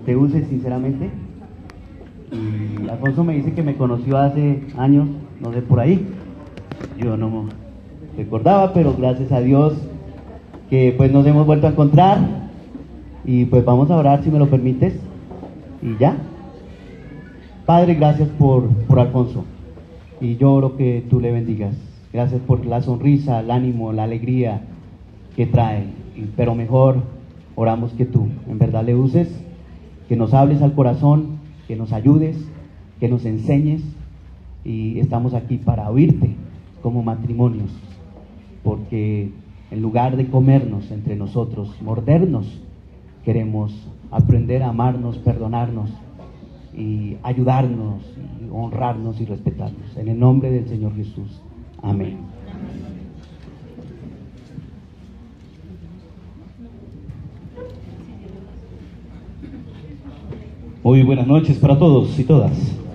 te use sinceramente. Y Alfonso me dice que me conoció hace años, no sé, por ahí. Yo no recordaba, pero gracias a Dios que pues nos hemos vuelto a encontrar. Y pues vamos a orar, si me lo permites. Y ya. Padre, gracias por Alfonso. Y yo oro que tú le bendigas. Gracias por la sonrisa, el ánimo, la alegría que trae. Pero mejor oramos que tú en verdad le uses, que nos hables al corazón, que nos ayudes, que nos enseñes. Y estamos aquí para oírte como matrimonios, porque en lugar de comernos entre nosotros, mordernos, queremos aprender a amarnos, perdonarnos y ayudarnos, y honrarnos y respetarnos. En el nombre del Señor Jesús. Amén. Muy buenas noches para todos y todas.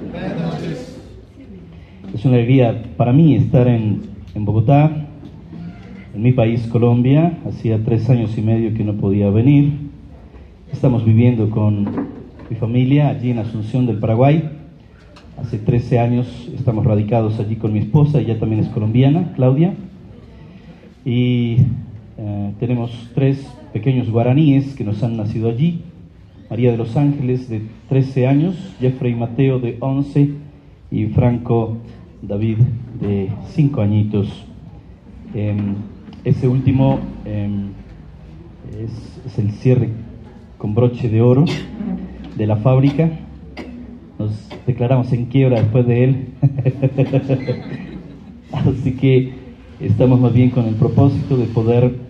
Es una alegría para mí estar en Bogotá, en mi país, Colombia. Hacía 3 años y medio que no podía venir. Estamos viviendo con mi familia allí en Asunción del Paraguay. Hace 13 años estamos radicados allí con mi esposa, ella también es colombiana, Claudia. Y tenemos 3 pequeños guaraníes que nos han nacido allí. María de los Ángeles, de 13 años, Jeffrey Mateo, de 11, y Franco David, de 5 añitos. Ese último es el cierre con broche de oro de la fábrica. Nos declaramos en quiebra después de él. Así que estamos más bien con el propósito de poder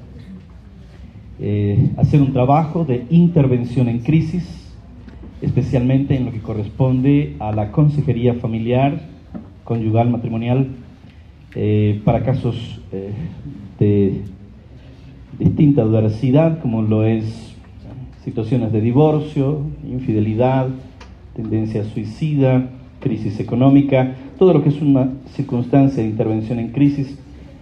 hacer un trabajo de intervención en crisis, especialmente en lo que corresponde a la consejería familiar, conyugal, matrimonial, para casos de distinta adversidad, como lo es situaciones de divorcio, infidelidad, tendencia suicida, crisis económica, todo lo que es una circunstancia de intervención en crisis.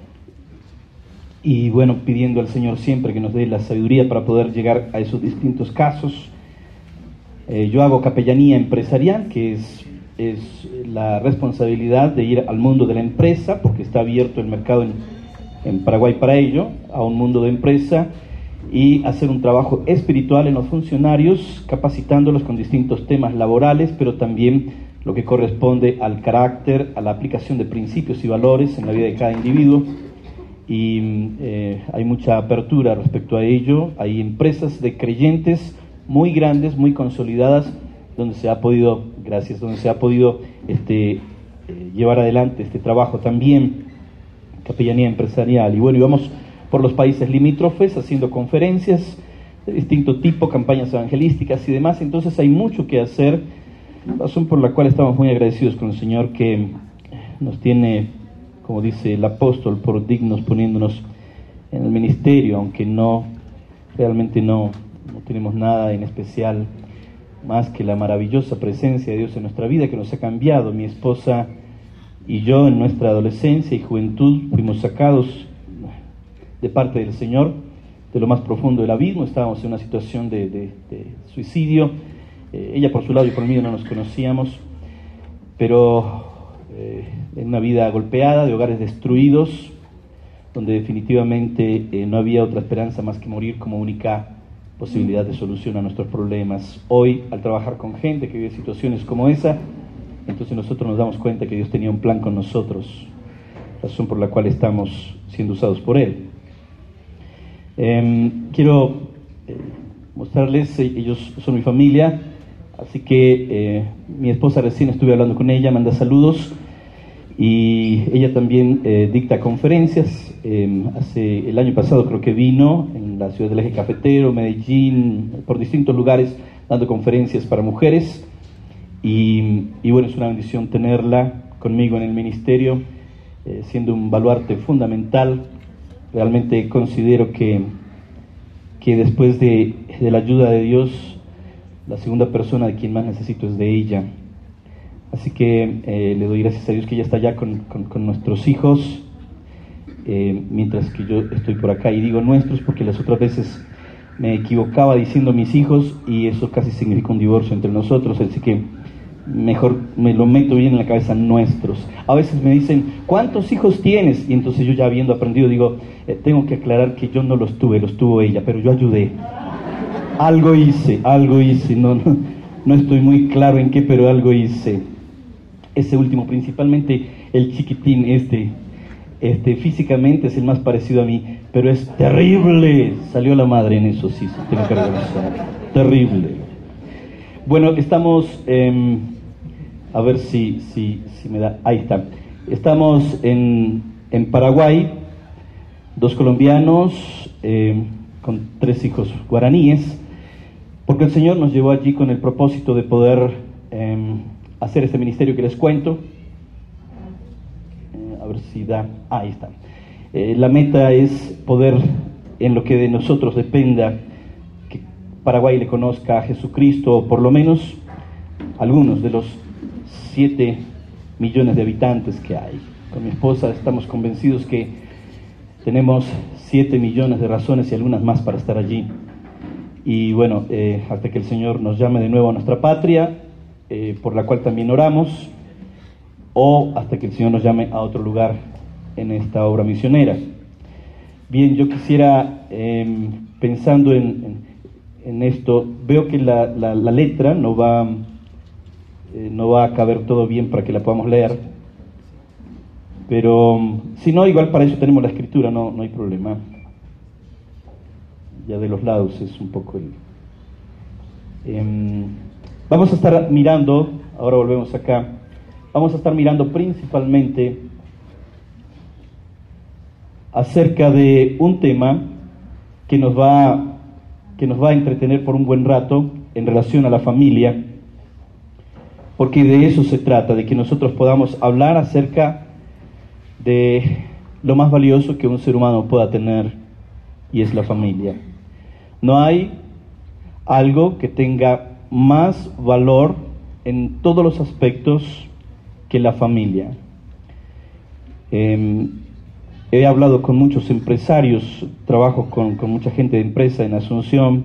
Y bueno, pidiendo al Señor siempre que nos dé la sabiduría para poder llegar a esos distintos casos. Yo hago capellanía empresarial, que es la responsabilidad de ir al mundo de la empresa, porque está abierto el mercado en Paraguay para ello, a un mundo de empresa, y hacer un trabajo espiritual en los funcionarios, capacitándolos con distintos temas laborales, pero también lo que corresponde al carácter, a la aplicación de principios y valores en la vida de cada individuo. Y hay mucha apertura respecto a ello. Hay empresas de creyentes muy grandes, muy consolidadas, donde se ha podido, llevar adelante este trabajo también, capellanía empresarial. Y bueno, íbamos por los países limítrofes haciendo conferencias de distinto tipo, campañas evangelísticas y demás. Entonces hay mucho que hacer, razón por la cual estamos muy agradecidos con el Señor, que nos tiene, como dice el apóstol, por dignos poniéndonos en el ministerio, aunque realmente no tenemos nada en especial más que la maravillosa presencia de Dios en nuestra vida, que nos ha cambiado. Mi esposa y yo en nuestra adolescencia y juventud fuimos sacados de parte del Señor de lo más profundo del abismo. Estábamos en una situación de suicidio. Ella por su lado y por mí no nos conocíamos, pero en una vida golpeada, de hogares destruidos, donde definitivamente no había otra esperanza más que morir como única posibilidad de solución a nuestros problemas. Hoy, al trabajar con gente que vive situaciones como esa, entonces nosotros nos damos cuenta que Dios tenía un plan con nosotros, razón por la cual estamos siendo usados por Él. Quiero mostrarles, ellos son mi familia, así que mi esposa, recién estuve hablando con ella, manda saludos, y ella también dicta conferencias. Hace el año pasado creo que vino en la ciudad del Eje Cafetero, Medellín, por distintos lugares dando conferencias para mujeres, y bueno, es una bendición tenerla conmigo en el ministerio, siendo un baluarte fundamental. Realmente considero que después de la ayuda de Dios, la segunda persona de quien más necesito es de ella. Así que le doy gracias a Dios que ella está allá con nuestros hijos, mientras que yo estoy por acá. Y digo nuestros porque las otras veces me equivocaba diciendo mis hijos y eso casi significa un divorcio entre nosotros, así que mejor me lo meto bien en la cabeza, nuestros. A veces me dicen, ¿cuántos hijos tienes? Y entonces yo, ya habiendo aprendido, digo, tengo que aclarar que yo no los tuve, los tuvo ella, pero yo ayudé. Algo hice, no estoy muy claro en qué, pero algo hice. Ese último, principalmente el chiquitín, físicamente es el más parecido a mí, pero es terrible. Salió la madre en eso, sí, tengo que reconocer. Terrible. Bueno, estamos, a ver si me da, ahí está. Estamos en Paraguay, 2 colombianos, con 3 hijos guaraníes, porque el Señor nos llevó allí con el propósito de poder hacer este ministerio que les cuento. A ver si da, ahí está. La meta es poder, en lo que de nosotros dependa, que Paraguay le conozca a Jesucristo, o por lo menos algunos de los 7 millones de habitantes que hay. Con mi esposa estamos convencidos que tenemos 7 millones de razones y algunas más para estar allí. Y bueno, hasta que el Señor nos llame de nuevo a nuestra patria, por la cual también oramos, o hasta que el Señor nos llame a otro lugar en esta obra misionera. Bien, yo quisiera, pensando en esto, veo que la letra no va a caber todo bien para que la podamos leer, pero si no, igual para eso tenemos la escritura, no hay problema. Ya de los lados es un poco vamos a estar mirando, ahora volvemos acá, vamos a estar mirando principalmente acerca de un tema que nos va a entretener por un buen rato en relación a la familia, porque de eso se trata, de que nosotros podamos hablar acerca de lo más valioso que un ser humano pueda tener, y es la familia. No hay algo que tenga más valor en todos los aspectos que la familia. He hablado con muchos empresarios, trabajo con mucha gente de empresa en Asunción,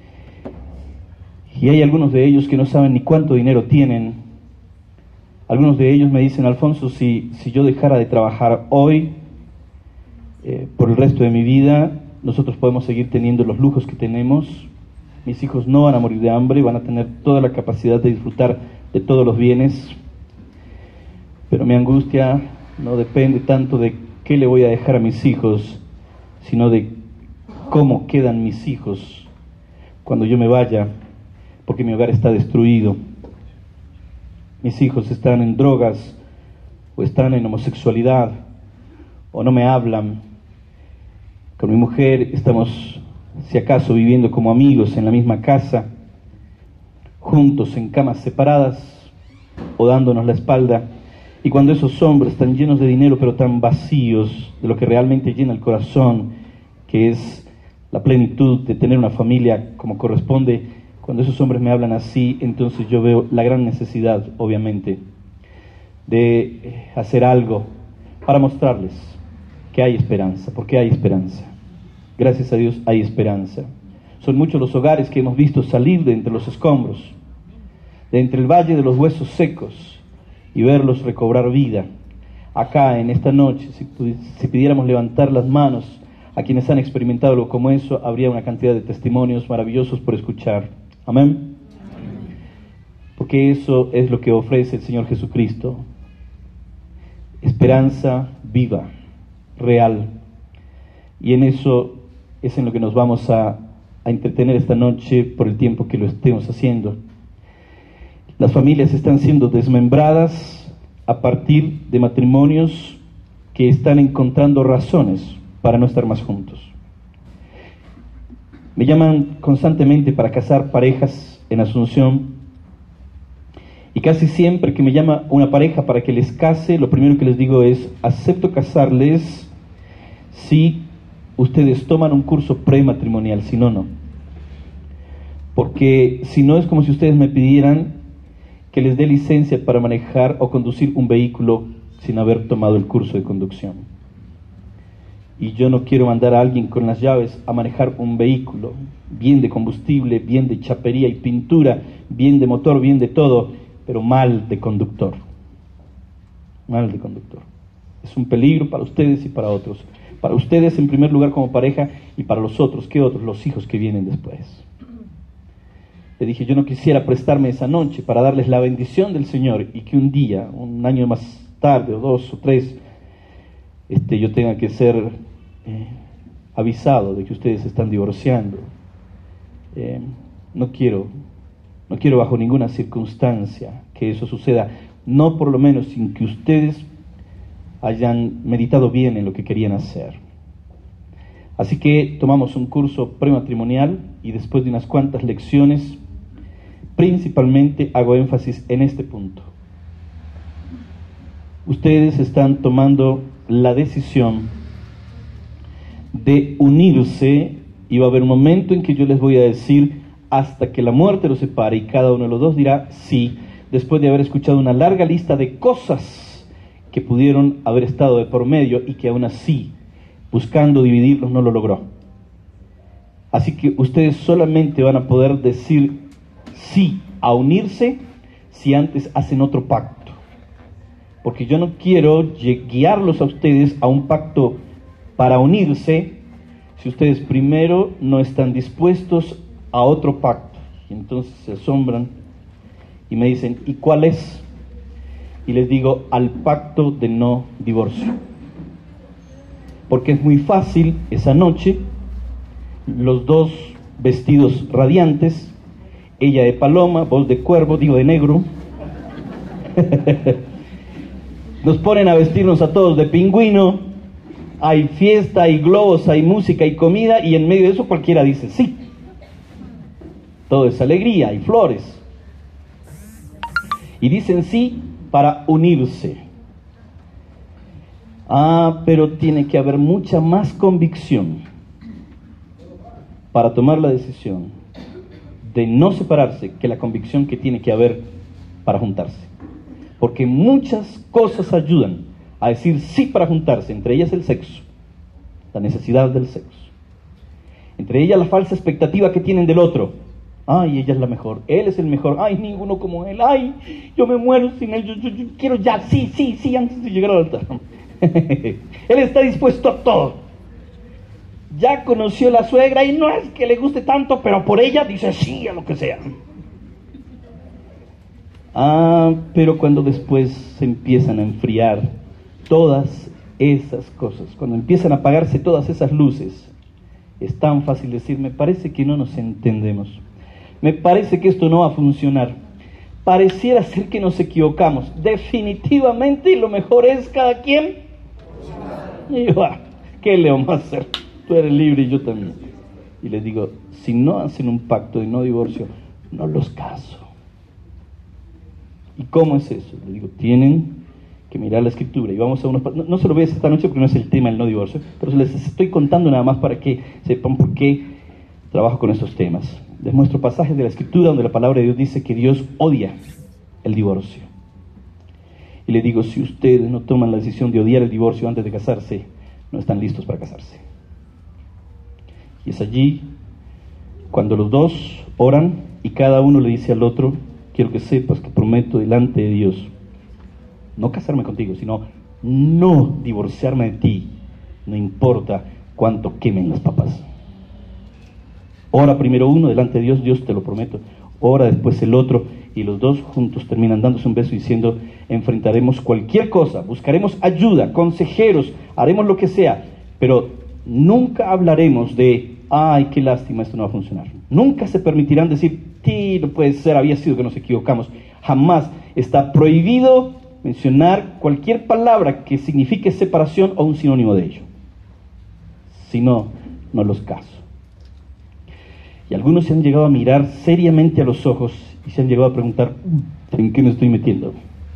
y hay algunos de ellos que no saben ni cuánto dinero tienen. Algunos de ellos me dicen, Alfonso, si yo dejara de trabajar hoy, por el resto de mi vida, nosotros podemos seguir teniendo los lujos que tenemos, mis hijos no van a morir de hambre, van a tener toda la capacidad de disfrutar de todos los bienes, pero mi angustia no depende tanto de qué le voy a dejar a mis hijos, sino de cómo quedan mis hijos cuando yo me vaya, porque mi hogar está destruido. Mis hijos están en drogas, o están en homosexualidad, o no me hablan. Con mi mujer estamos, si acaso, viviendo como amigos en la misma casa, juntos en camas separadas o dándonos la espalda. Y cuando esos hombres tan llenos de dinero pero tan vacíos de lo que realmente llena el corazón, que es la plenitud de tener una familia como corresponde, cuando esos hombres me hablan así, entonces yo veo la gran necesidad, obviamente, de hacer algo para mostrarles que hay esperanza, porque hay esperanza. Gracias a Dios hay esperanza. Son muchos los hogares que hemos visto salir de entre los escombros, de entre el valle de los huesos secos, y verlos recobrar vida. Acá en esta noche, si pidiéramos levantar las manos a quienes han experimentado algo como eso, habría una cantidad de testimonios maravillosos por escuchar. Amén. Porque eso es lo que ofrece el Señor Jesucristo. Esperanza viva, real. Y en eso es en lo que nos vamos a entretener esta noche por el tiempo que lo estemos haciendo. Las familias están siendo desmembradas a partir de matrimonios que están encontrando razones para no estar más juntos. Me llaman constantemente para casar parejas en Asunción, y casi siempre que me llama una pareja para que les case, lo primero que les digo es: acepto casarles si ustedes toman un curso prematrimonial, si no, no. Porque si no, es como si ustedes me pidieran que les dé licencia para manejar o conducir un vehículo sin haber tomado el curso de conducción. y yo no quiero mandar a alguien con las llaves a manejar un vehículo, bien de combustible, bien de chapería y pintura, bien de motor, bien de todo, pero mal de conductor. Mal de conductor. Es un peligro para ustedes y para otros. Para ustedes en primer lugar como pareja y para los otros. ¿Qué otros? Los hijos que vienen después. Le dije, yo no quisiera prestarme esa noche para darles la bendición del Señor y que un día, un año más tarde, o 2 o 3, yo tenga que ser avisado de que ustedes se están divorciando. No quiero bajo ninguna circunstancia que eso suceda, no por lo menos sin que ustedes hayan meditado bien en lo que querían hacer. Así que tomamos un curso prematrimonial y después de unas cuantas lecciones, principalmente hago énfasis en este punto. Ustedes están tomando la decisión de unirse y va a haber un momento en que yo les voy a decir hasta que la muerte los separe y cada uno de los dos dirá sí, después de haber escuchado una larga lista de cosas que pudieron haber estado de por medio y que aún así, buscando dividirlos, no lo logró. Así que ustedes solamente van a poder decir sí a unirse si antes hacen otro pacto. Porque yo no quiero guiarlos a ustedes a un pacto para unirse si ustedes primero no están dispuestos a otro pacto. Y entonces se asombran y me dicen, ¿y cuál es? Y les digo, al pacto de no divorcio. Porque es muy fácil esa noche, los dos vestidos radiantes, ella de paloma, vos de cuervo, digo de negro, nos ponen a vestirnos a todos de pingüino, hay fiesta, hay globos, hay música, hay comida, y en medio de eso cualquiera dice sí. Todo es alegría, hay flores. Y dicen sí para unirse. Pero tiene que haber mucha más convicción para tomar la decisión de no separarse que la convicción que tiene que haber para juntarse. Porque muchas cosas ayudan a decir sí para juntarse, entre ellas el sexo, la necesidad del sexo, entre ellas la falsa expectativa que tienen del otro. Ay, ella es la mejor, él es el mejor, ay, ninguno como él, ay, yo me muero sin él, yo quiero ya, sí, antes de llegar al altar. Él está dispuesto a todo. Ya conoció a la suegra y no es que le guste tanto, pero por ella dice sí a lo que sea. Pero cuando después se empiezan a enfriar todas esas cosas, cuando empiezan a apagarse todas esas luces, es tan fácil decir, me parece que no nos entendemos. Me parece que esto no va a funcionar. Pareciera ser que nos equivocamos. Definitivamente lo mejor es cada quien. Y yo, ¿qué le vamos a hacer? Tú eres libre y yo también. Y les digo, si no hacen un pacto de no divorcio, no los caso. ¿Y cómo es eso? Les digo, tienen que mirar la escritura. Y vamos a unos... No se lo voy a decir esta noche porque no es el tema del no divorcio, pero les estoy contando nada más para que sepan por qué trabajo con estos temas. Les muestro pasajes de la escritura donde la palabra de Dios dice que Dios odia el divorcio. Y les digo, si ustedes no toman la decisión de odiar el divorcio antes de casarse, no están listos para casarse. Y es allí cuando los dos oran y cada uno le dice al otro, quiero que sepas que prometo delante de Dios no casarme contigo, sino no divorciarme de ti, no importa cuánto quemen las papas. Ora primero uno delante de Dios, Dios te lo prometo. Ora después el otro, y los dos juntos terminan dándose un beso diciendo, enfrentaremos cualquier cosa, buscaremos ayuda, consejeros, haremos lo que sea, pero nunca hablaremos de, ay, qué lástima, esto no va a funcionar. Nunca se permitirán decir, sí, no puede ser, había sido que nos equivocamos. Jamás está prohibido mencionar cualquier palabra que signifique separación o un sinónimo de ello. Si no, no los caso. Y algunos se han llegado a mirar seriamente a los ojos y se han llegado a preguntar, ¿en qué me estoy metiendo?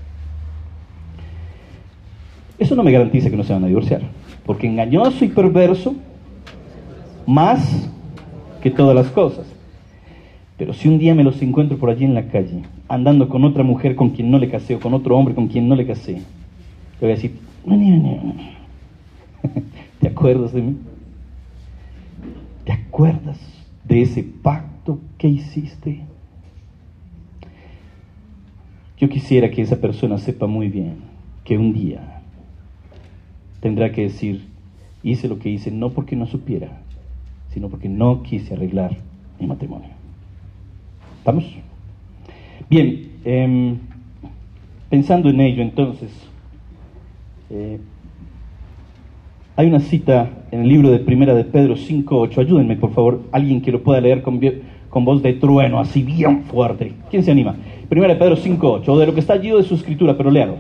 Eso no me garantiza que no se van a divorciar, porque engañoso y perverso, más que todas las cosas. Pero si un día me los encuentro por allí en la calle, andando con otra mujer con quien no le casé, o con otro hombre con quien no le casé, le voy a decir, ¿te acuerdas de mí? ¿Te acuerdas de ese pacto que hiciste? Yo quisiera que esa persona sepa muy bien que un día tendrá que decir, hice lo que hice no porque no supiera, sino porque no quise arreglar mi matrimonio. ¿Estamos? Bien, pensando en ello entonces, hay una cita en el libro de Primera de Pedro 5:8. Ayúdenme, por favor, alguien que lo pueda leer con voz de trueno, así bien fuerte. ¿Quién se anima? Primera de Pedro 5:8, o de lo que está allí o de su escritura, pero léalo.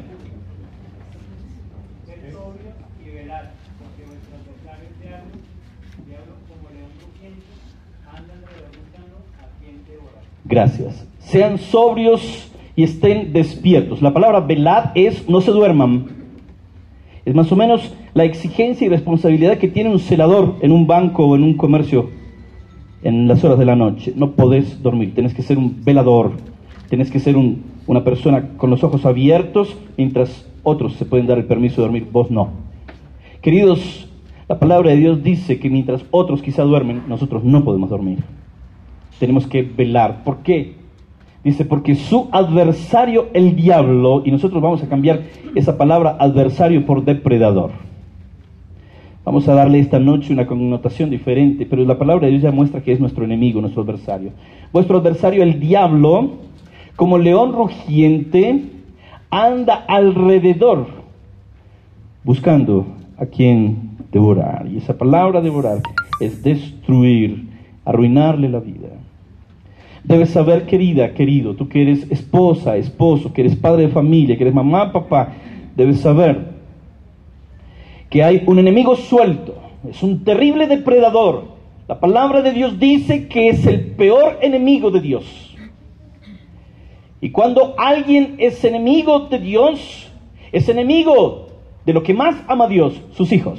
Ser sobrios y velar, porque vuestros adversarios diablos como león rugiente, andan alrededor buscando a quien devorar. Gracias. Sean sobrios y estén despiertos. La palabra velad es no se duerman. Es más o menos la exigencia y responsabilidad que tiene un celador en un banco o en un comercio en las horas de la noche. No podés dormir, tenés que ser un velador, tenés que ser una persona con los ojos abiertos, mientras otros se pueden dar el permiso de dormir, vos no. Queridos, la palabra de Dios dice que mientras otros quizá duermen, nosotros no podemos dormir. Tenemos que velar. ¿Por qué? Dice, porque su adversario, el diablo, y nosotros vamos a cambiar esa palabra adversario por depredador. Vamos a darle esta noche una connotación diferente, pero la palabra de Dios ya muestra que es nuestro enemigo, nuestro adversario. Vuestro adversario, el diablo, como león rugiente, anda alrededor, buscando a quien devorar. Y esa palabra devorar es destruir, arruinarle la vida. Debes saber, querida, querido, tú que eres esposa, esposo, que eres padre de familia, que eres mamá, papá, debes saber que hay un enemigo suelto, es un terrible depredador. La palabra de Dios dice que es el peor enemigo de Dios. Y cuando alguien es enemigo de Dios, es enemigo de lo que más ama Dios, sus hijos,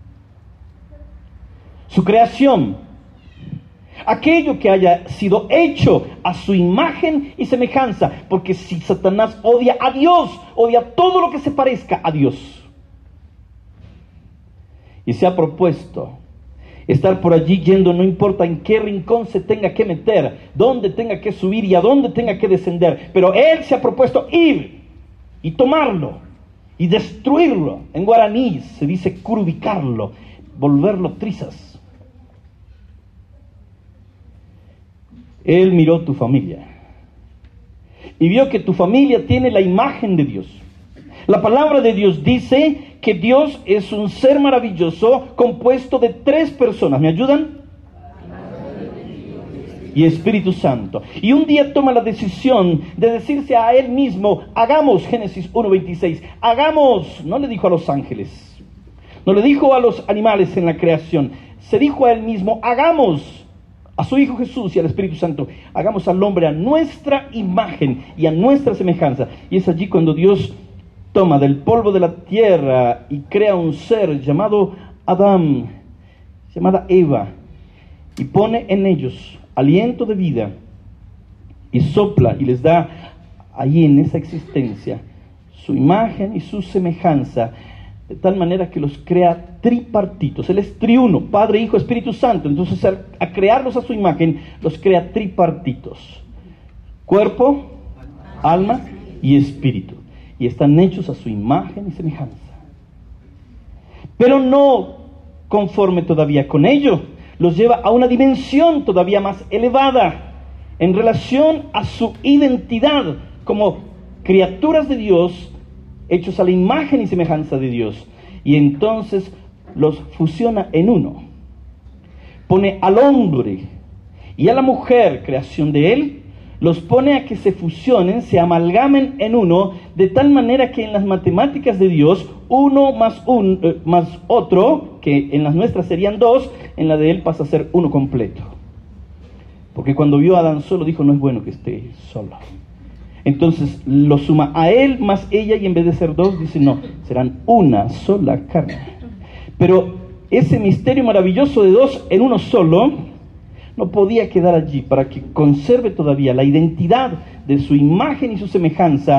su creación, aquello que haya sido hecho a su imagen y semejanza, porque si Satanás odia a Dios, odia todo lo que se parezca a Dios. Y se ha propuesto estar por allí yendo, no importa en qué rincón se tenga que meter, dónde tenga que subir y a dónde tenga que descender, pero él se ha propuesto ir y tomarlo y destruirlo. En guaraní se dice curubicarlo, volverlo trizas. Él miró tu familia y vio que tu familia tiene la imagen de Dios. La palabra de Dios dice que Dios es un ser maravilloso compuesto de 3 personas. ¿Me ayudan? Y Espíritu Santo. Y un día toma la decisión de decirse a él mismo, hagamos, Génesis 1:26, hagamos. No le dijo a los ángeles, no le dijo a los animales en la creación, se dijo a él mismo, hagamos. A su Hijo Jesús y al Espíritu Santo, hagamos al hombre a nuestra imagen y a nuestra semejanza. Y es allí cuando Dios toma del polvo de la tierra y crea un ser llamado Adán, llamada Eva, y pone en ellos aliento de vida y sopla y les da allí en esa existencia su imagen y su semejanza, de tal manera que los crea tripartitos. Él es triuno, Padre, Hijo, Espíritu Santo. Entonces a crearlos a su imagen, los crea tripartitos: cuerpo, alma y espíritu. Y están hechos a su imagen y semejanza. Pero no conforme todavía con ello, los lleva a una dimensión todavía más elevada en relación a su identidad como criaturas de Dios, hechos a la imagen y semejanza de Dios. Y entonces los fusiona en uno. Pone al hombre y a la mujer, creación de él, los pone a que se fusionen, se amalgamen en uno, de tal manera que en las matemáticas de Dios, uno más otro, que en las nuestras serían 2, en la de él pasa a ser uno completo. Porque cuando vio a Adán solo, dijo, no es bueno que esté solo. Entonces lo suma a él más ella, y en vez de ser 2, dice no, serán una sola carne. Pero ese misterio maravilloso de 2 en uno solo no podía quedar allí. Para que conserve todavía la identidad de su imagen y su semejanza,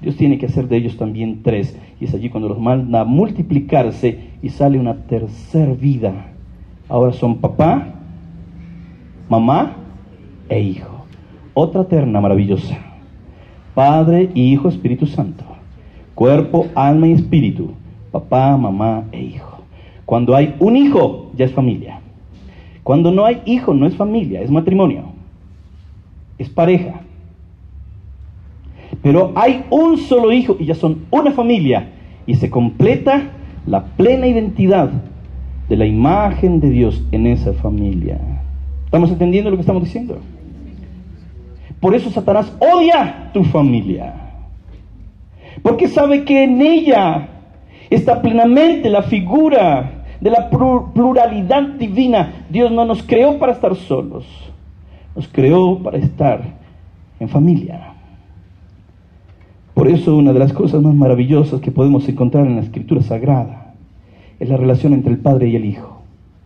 Dios tiene que hacer de ellos también 3. Y es allí cuando los manda a multiplicarse y sale una tercera vida. Ahora son papá, mamá e hijo. Otra terna maravillosa. Padre, Hijo, Espíritu Santo. Cuerpo, alma y espíritu. Papá, mamá e hijo. Cuando hay un hijo, ya es familia. Cuando no hay hijo, no es familia, es matrimonio. Es pareja. Pero hay un solo hijo y ya son una familia. Y se completa la plena identidad de la imagen de Dios en esa familia. ¿Estamos entendiendo lo que estamos diciendo? Por eso Satanás odia tu familia. Porque sabe que en ella está plenamente la figura de la pluralidad divina. Dios no nos creó para estar solos. Nos creó para estar en familia. Por eso una de las cosas más maravillosas que podemos encontrar en la Escritura Sagrada es la relación entre el Padre y el Hijo.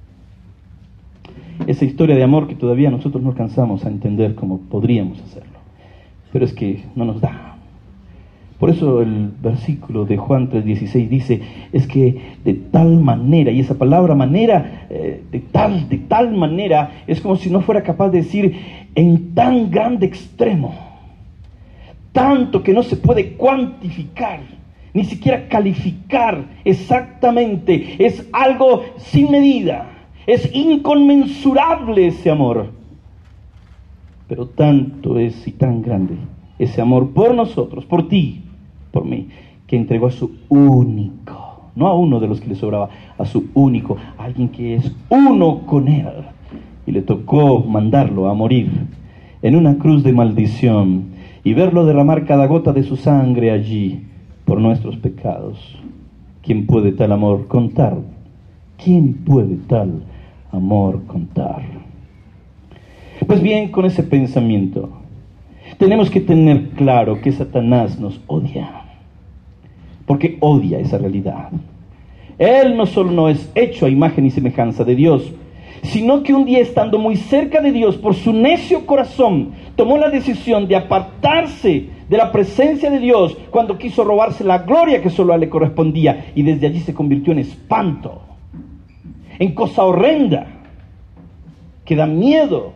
Esa historia de amor que todavía nosotros no alcanzamos a entender como podríamos hacerlo. Pero es que no nos da. Por eso el versículo de Juan 3:16 dice, es que de tal manera, y esa palabra manera, de tal manera, es como si no fuera capaz de decir en tan grande extremo. Tanto que no se puede cuantificar, ni siquiera calificar exactamente. Es algo sin medida, es inconmensurable ese amor. Pero tanto es y tan grande ese amor por nosotros, por ti, por mí, que entregó a su único, no a uno de los que le sobraba, a su único, a alguien que es uno con él. Y le tocó mandarlo a morir en una cruz de maldición y verlo derramar cada gota de su sangre allí por nuestros pecados. ¿Quién puede tal amor contar? ¿Quién puede tal amor contar? Pues bien, con ese pensamiento tenemos que tener claro que Satanás nos odia, porque odia esa realidad. Él no solo no es hecho a imagen y semejanza de Dios, sino que un día, estando muy cerca de Dios, por su necio corazón, tomó la decisión de apartarse de la presencia de Dios cuando quiso robarse la gloria que solo a él le correspondía, y desde allí se convirtió en espanto, en cosa horrenda, que da miedo.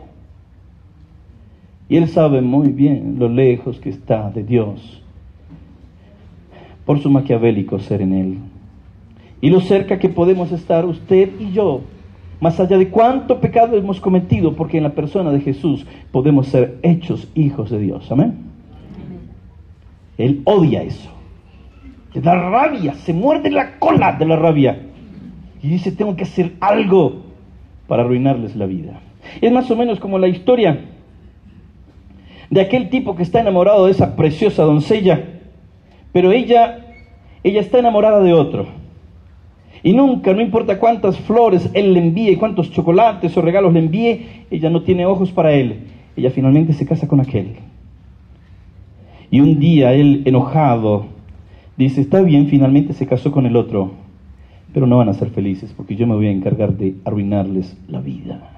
Y él sabe muy bien lo lejos que está de Dios por su maquiavélico ser en él, y lo cerca que podemos estar usted y yo, más allá de cuánto pecado hemos cometido, porque en la persona de Jesús podemos ser hechos hijos de Dios. Amén. Él odia eso. Le da rabia, se muerde la cola de la rabia. Y dice, tengo que hacer algo para arruinarles la vida. Es más o menos como la historia de aquel tipo que está enamorado de esa preciosa doncella, pero ella está enamorada de otro. Y nunca, no importa cuántas flores él le envíe, cuántos chocolates o regalos le envíe, ella no tiene ojos para él. Ella finalmente se casa con aquel. Y un día él, enojado, dice, está bien, finalmente se casó con el otro, pero no van a ser felices porque yo me voy a encargar de arruinarles la vida.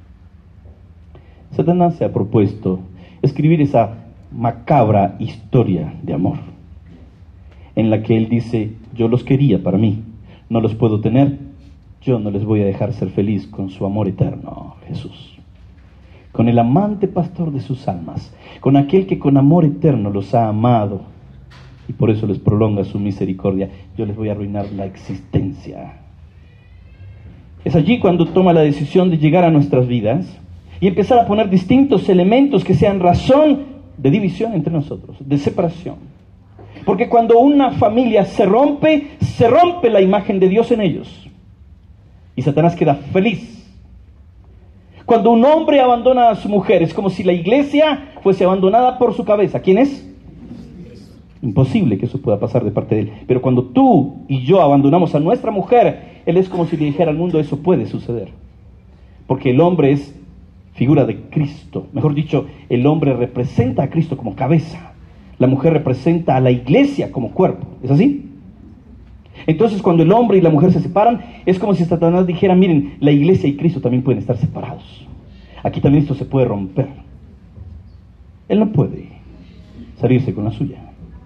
Satanás se ha propuesto escribir esa macabra historia de amor, en la que él dice, yo los quería para mí, no los puedo tener, yo no les voy a dejar ser feliz con su amor eterno, Jesús. Con el amante pastor de sus almas, con aquel que con amor eterno los ha amado, y por eso les prolonga su misericordia, yo les voy a arruinar la existencia. Es allí cuando toma la decisión de llegar a nuestras vidas y empezar a poner distintos elementos que sean razón de división entre nosotros, de separación. Porque cuando una familia se rompe la imagen de Dios en ellos. Y Satanás queda feliz. Cuando un hombre abandona a su mujer, es como si la iglesia fuese abandonada por su cabeza. ¿Quién es? Imposible que eso pueda pasar de parte de él. Pero cuando tú y yo abandonamos a nuestra mujer, él es como si le dijera al mundo, eso puede suceder. Porque el hombre es figura de Cristo. Mejor dicho, el hombre representa a Cristo como cabeza. La mujer representa a la iglesia como cuerpo. ¿Es así? Entonces, cuando el hombre y la mujer se separan, es como si Satanás dijera, miren, la iglesia y Cristo también pueden estar separados. Aquí también esto se puede romper. Él no puede salirse con la suya.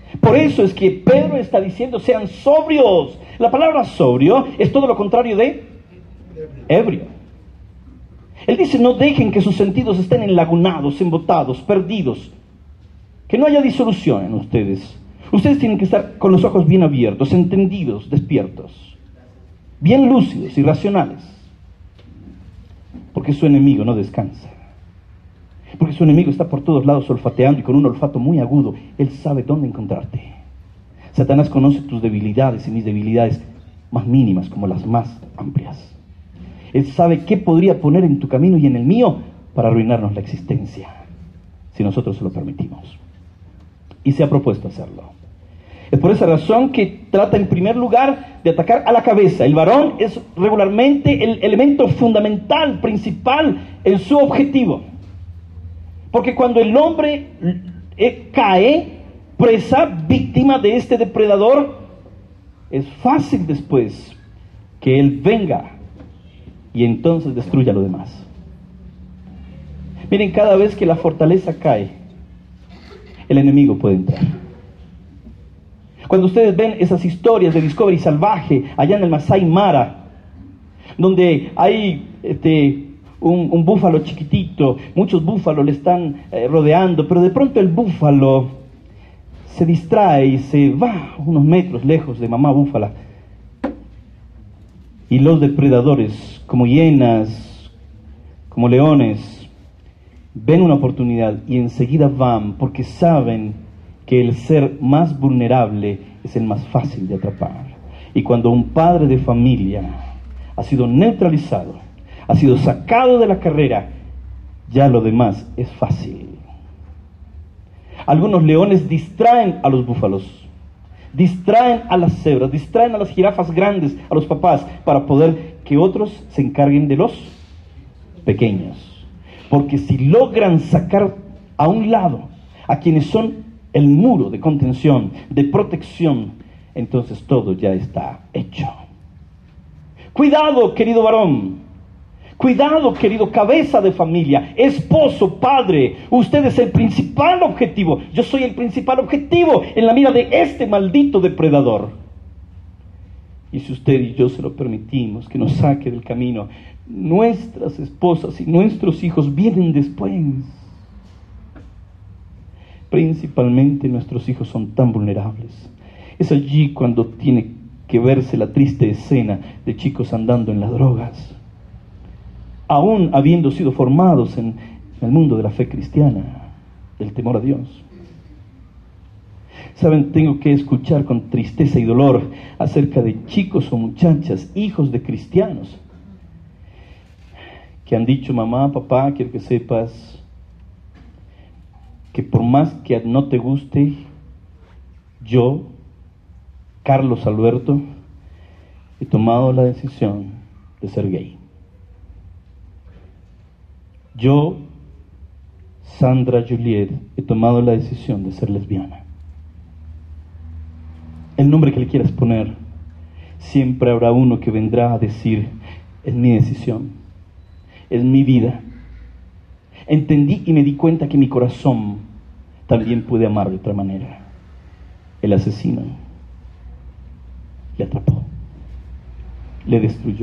Por eso es que Pedro está diciendo, sean sobrios. La palabra sobrio es todo lo contrario de ebrio. Él dice, no dejen que sus sentidos estén enlagunados, embotados, perdidos. Que no haya disolución en ustedes. Ustedes tienen que estar con los ojos bien abiertos, entendidos, despiertos, bien lúcidos y racionales. Porque su enemigo no descansa. Porque su enemigo está por todos lados olfateando y con un olfato muy agudo. Él sabe dónde encontrarte. Satanás conoce tus debilidades y mis debilidades más mínimas como las más amplias. Él sabe qué podría poner en tu camino y en el mío para arruinarnos la existencia, si nosotros se lo permitimos. Y se ha propuesto hacerlo. Es por esa razón que trata en primer lugar de atacar a la cabeza. El varón es regularmente el elemento fundamental, principal en su objetivo. Porque cuando el hombre cae, presa, víctima de este depredador, es fácil después que él venga y entonces destruya lo demás. Miren, cada vez que la fortaleza cae, el enemigo puede entrar. Cuando ustedes ven esas historias de Discovery salvaje allá en el Masai Mara, donde hay un búfalo chiquitito, muchos búfalos le están rodeando, pero de pronto el búfalo se distrae y se va unos metros lejos de mamá búfala. Y los depredadores, como hienas, como leones, ven una oportunidad y enseguida van, porque saben que el ser más vulnerable es el más fácil de atrapar. Y cuando un padre de familia ha sido neutralizado, ha sido sacado de la carrera, ya lo demás es fácil. Algunos leones distraen a los búfalos, distraen a las cebras, distraen a las jirafas grandes, a los papás, para poder que otros se encarguen de los pequeños. Porque si logran sacar a un lado a quienes son el muro de contención, de protección, entonces todo ya está hecho. Cuidado, querido varón. Cuidado, querido cabeza de familia, esposo, padre. Usted es el principal objetivo. Yo soy el principal objetivo en la mira de este maldito depredador. Y si usted y yo se lo permitimos que nos saque del camino, nuestras esposas y nuestros hijos vienen después. Principalmente nuestros hijos son tan vulnerables. Es allí cuando tiene que verse la triste escena de chicos andando en las drogas, aún habiendo sido formados en el mundo de la fe cristiana, del temor a Dios. Saben, tengo que escuchar con tristeza y dolor acerca de chicos o muchachas, hijos de cristianos, que han dicho, mamá, papá, quiero que sepas que por más que no te guste, yo, Carlos Alberto, he tomado la decisión de ser gay. Yo, Sandra Juliet, he tomado la decisión de ser lesbiana. El nombre que le quieras poner, siempre habrá uno que vendrá a decir, es mi decisión, es mi vida. Entendí y me di cuenta que mi corazón también puede amar de otra manera. El asesino le atrapó, le destruyó.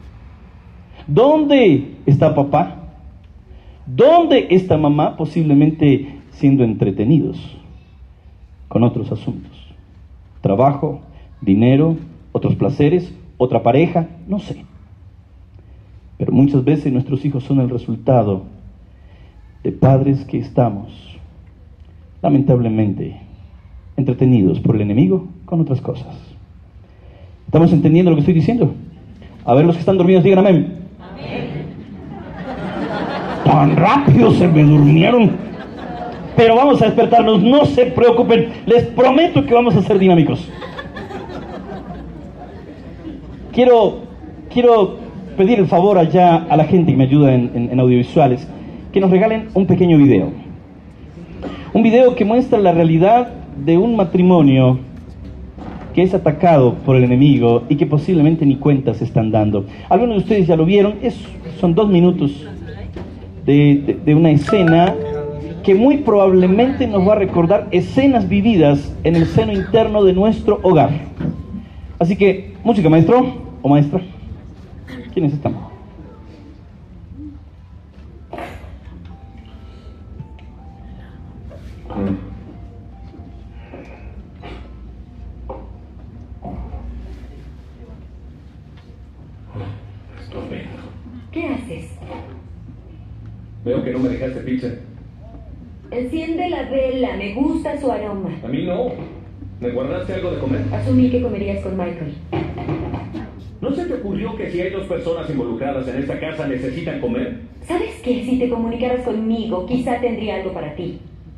¿Dónde está papá? ¿Dónde está mamá? Posiblemente siendo entretenidos con otros asuntos. Trabajo, dinero, otros placeres, otra pareja, no sé. Pero muchas veces nuestros hijos son el resultado de padres que estamos, lamentablemente, entretenidos por el enemigo con otras cosas. ¿Estamos entendiendo lo que estoy diciendo? A ver, los que están dormidos digan amén. Tan rápido se me durmieron. Pero vamos a despertarnos, no se preocupen, les prometo que vamos a ser dinámicos. Quiero pedir el favor allá a la gente que me ayuda en audiovisuales, que nos regalen un pequeño video. Un video que muestra la realidad de un matrimonio que es atacado por el enemigo y que posiblemente ni cuenta se están dando. Algunos de ustedes ya lo vieron, son 2 minutos de una escena que muy probablemente nos va a recordar escenas vividas en el seno interno de nuestro hogar. Así que, música, maestro o maestra. ¿Quiénes están? ¿Qué haces? Veo que no me dejaste pizza. Enciende la vela, me gusta su aroma. A mí no. ¿Me guardaste algo de comer? Asumí que comerías con Michael. ¿No se te ocurrió que si hay dos personas involucradas en esta casa necesitan comer? ¿Sabes qué? Si te comunicaras conmigo, quizá tendría algo para ti.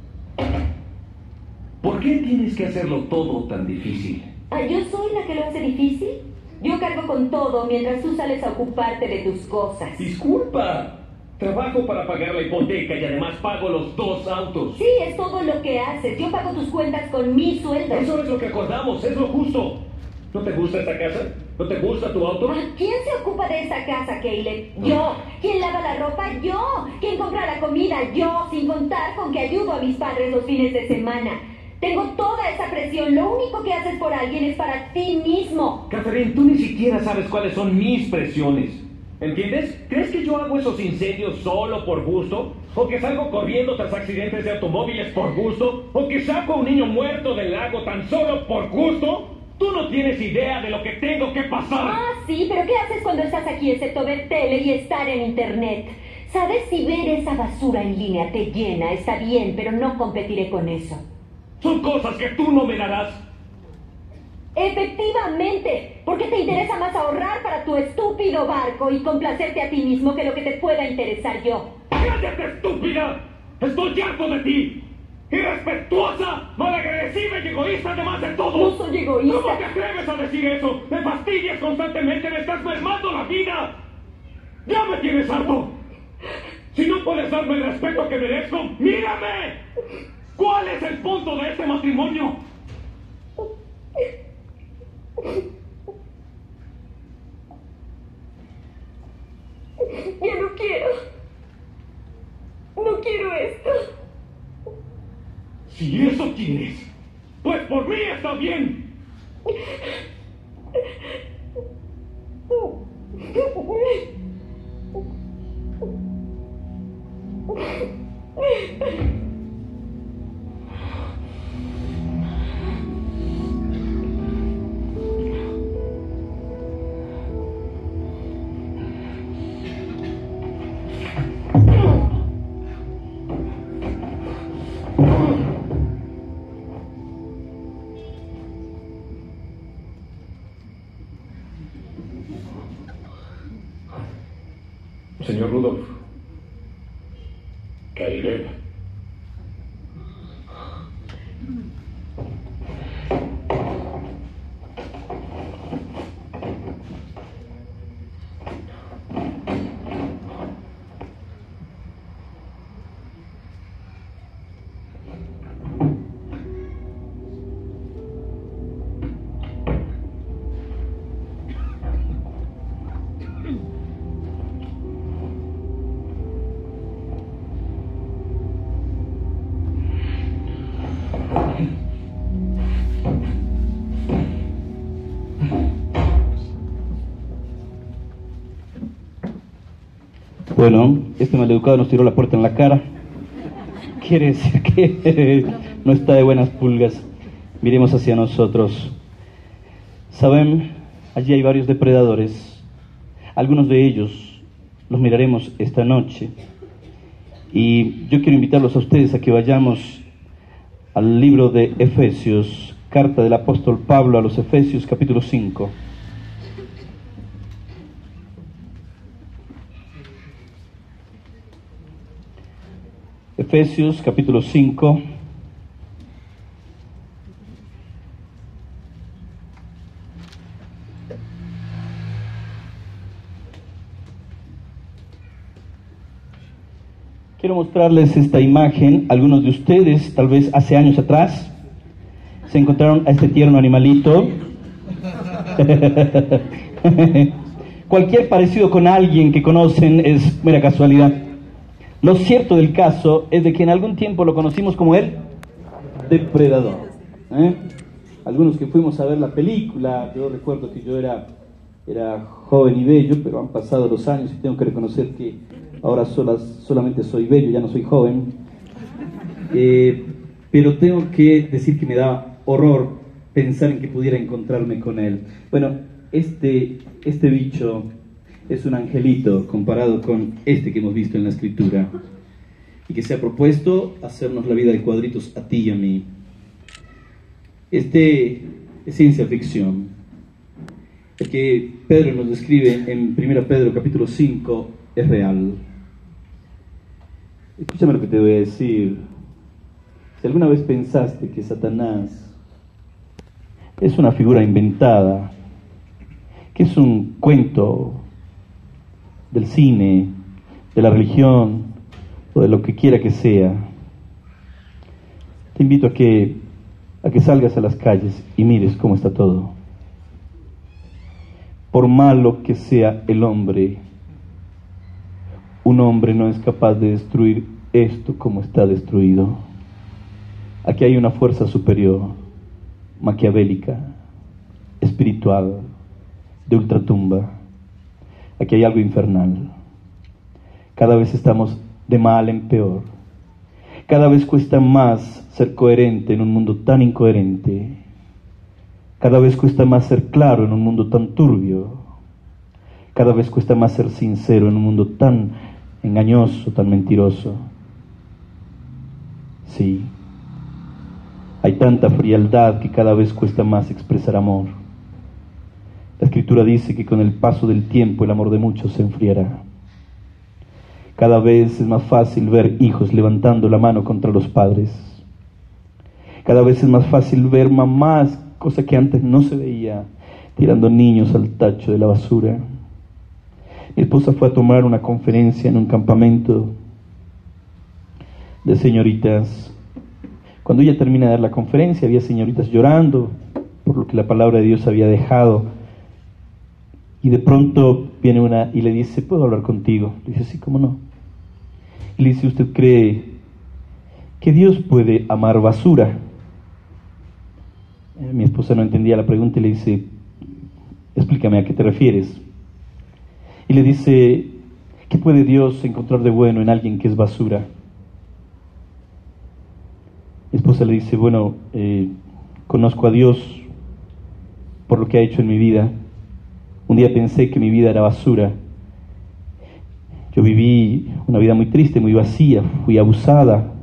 ¿Por qué tienes que hacerlo todo tan difícil? ¿Yo soy la que lo hace difícil? Yo cargo con todo mientras tú sales a ocuparte de tus cosas. ¡Disculpa! Trabajo para pagar la hipoteca y además pago los 2 autos. Sí, es todo lo que haces. Yo pago tus cuentas con mi sueldo. Eso es lo que acordamos, es lo justo. ¿No te gusta esta casa? ¿No te gusta tu auto? ¿Quién se ocupa de esta casa, Caleb? Yo. ¿Quién lava la ropa? Yo. ¿Quién compra la comida? Yo. Sin contar con que ayudo a mis padres los fines de semana. Tengo toda esa presión. Lo único que haces por alguien es para ti mismo. Catherine, tú ni siquiera sabes cuáles son mis presiones. ¿Entiendes? ¿Crees que yo hago esos incendios solo por gusto? ¿O que salgo corriendo tras accidentes de automóviles por gusto? ¿O que saco a un niño muerto del lago tan solo por gusto? Tú no tienes idea de lo que tengo que pasar. Sí, pero ¿qué haces cuando estás aquí excepto ver tele y estar en internet? ¿Sabes? Si ver esa basura en línea te llena, está bien, pero no competiré con eso. Son cosas que tú no me darás. Efectivamente, porque te interesa más ahorrar para tu estúpido barco y complacerte a ti mismo que lo que te pueda interesar yo. ¡Cállate, estúpida! ¡Estoy harto de ti! ¡Irrespetuosa! ¡Malagresiva y egoísta además de todo! No soy egoísta. ¿Cómo te atreves a decir eso? ¡Me fastidias constantemente! ¡Me estás mermando la vida! ¡Ya me tienes harto! Si no puedes darme el respeto que merezco, ¡mírame! ¿Cuál es el punto de este matrimonio? Ya no quiero. No quiero esto. Si eso quieres, pues por mí está bien. Señor Rudolph. Caleb. Bueno, este maleducado nos tiró la puerta en la cara. Quiere decir que no está de buenas pulgas. Miremos hacia nosotros. Saben, allí hay varios depredadores. Algunos de ellos los miraremos esta noche. Y yo quiero invitarlos a ustedes a que vayamos al libro de Efesios, carta del apóstol Pablo a los Efesios, capítulo 5. Efesios capítulo 5. Quiero mostrarles esta imagen. Algunos de ustedes, tal vez hace años atrás, se encontraron a este tierno animalito. Cualquier parecido con alguien que conocen es mera casualidad. Lo cierto del caso es de que en algún tiempo lo conocimos como el depredador. Algunos que fuimos a ver la película, yo recuerdo que yo era joven y bello, pero han pasado los años y tengo que reconocer que ahora solamente soy bello, ya no soy joven. Pero tengo que decir que me da horror pensar en que pudiera encontrarme con él. Bueno, este bicho es un angelito comparado con este que hemos visto en la escritura y que se ha propuesto hacernos la vida de cuadritos a ti y a mí. Este es ciencia ficción. El que Pedro nos describe en 1 Pedro capítulo 5 es real. Escúchame lo que te voy a decir. Si alguna vez pensaste que Satanás es una figura inventada, que es un cuento del cine, de la religión o de lo que quiera que sea, te invito a que salgas a las calles y mires cómo está todo. Por malo que sea el hombre, un hombre no es capaz de destruir esto como está destruido. Aquí hay una fuerza superior, maquiavélica, espiritual, de ultratumba. Aquí hay algo infernal. Cada vez estamos de mal en peor. Cada vez cuesta más ser coherente en un mundo tan incoherente. Cada vez cuesta más ser claro en un mundo tan turbio. Cada vez cuesta más ser sincero en un mundo tan engañoso, tan mentiroso. Sí, hay tanta frialdad que cada vez cuesta más expresar amor. La Escritura dice que con el paso del tiempo el amor de muchos se enfriará. Cada vez es más fácil ver hijos levantando la mano contra los padres. Cada vez es más fácil ver mamás, cosa que antes no se veía, tirando niños al tacho de la basura. Mi esposa fue a tomar una conferencia en un campamento de señoritas. Cuando ella termina de dar la conferencia, había señoritas llorando por lo que la palabra de Dios había dejado. Y de pronto viene una y le dice, ¿puedo hablar contigo? Le dice, sí, ¿cómo no? Y le dice, ¿usted cree que Dios puede amar basura? Mi esposa no entendía la pregunta y le dice, explícame a qué te refieres. Y le dice, ¿qué puede Dios encontrar de bueno en alguien que es basura? Mi esposa le dice, bueno, conozco a Dios por lo que ha hecho en mi vida. Un día pensé que mi vida era basura. Yo viví una vida muy triste, muy vacía, fui abusada,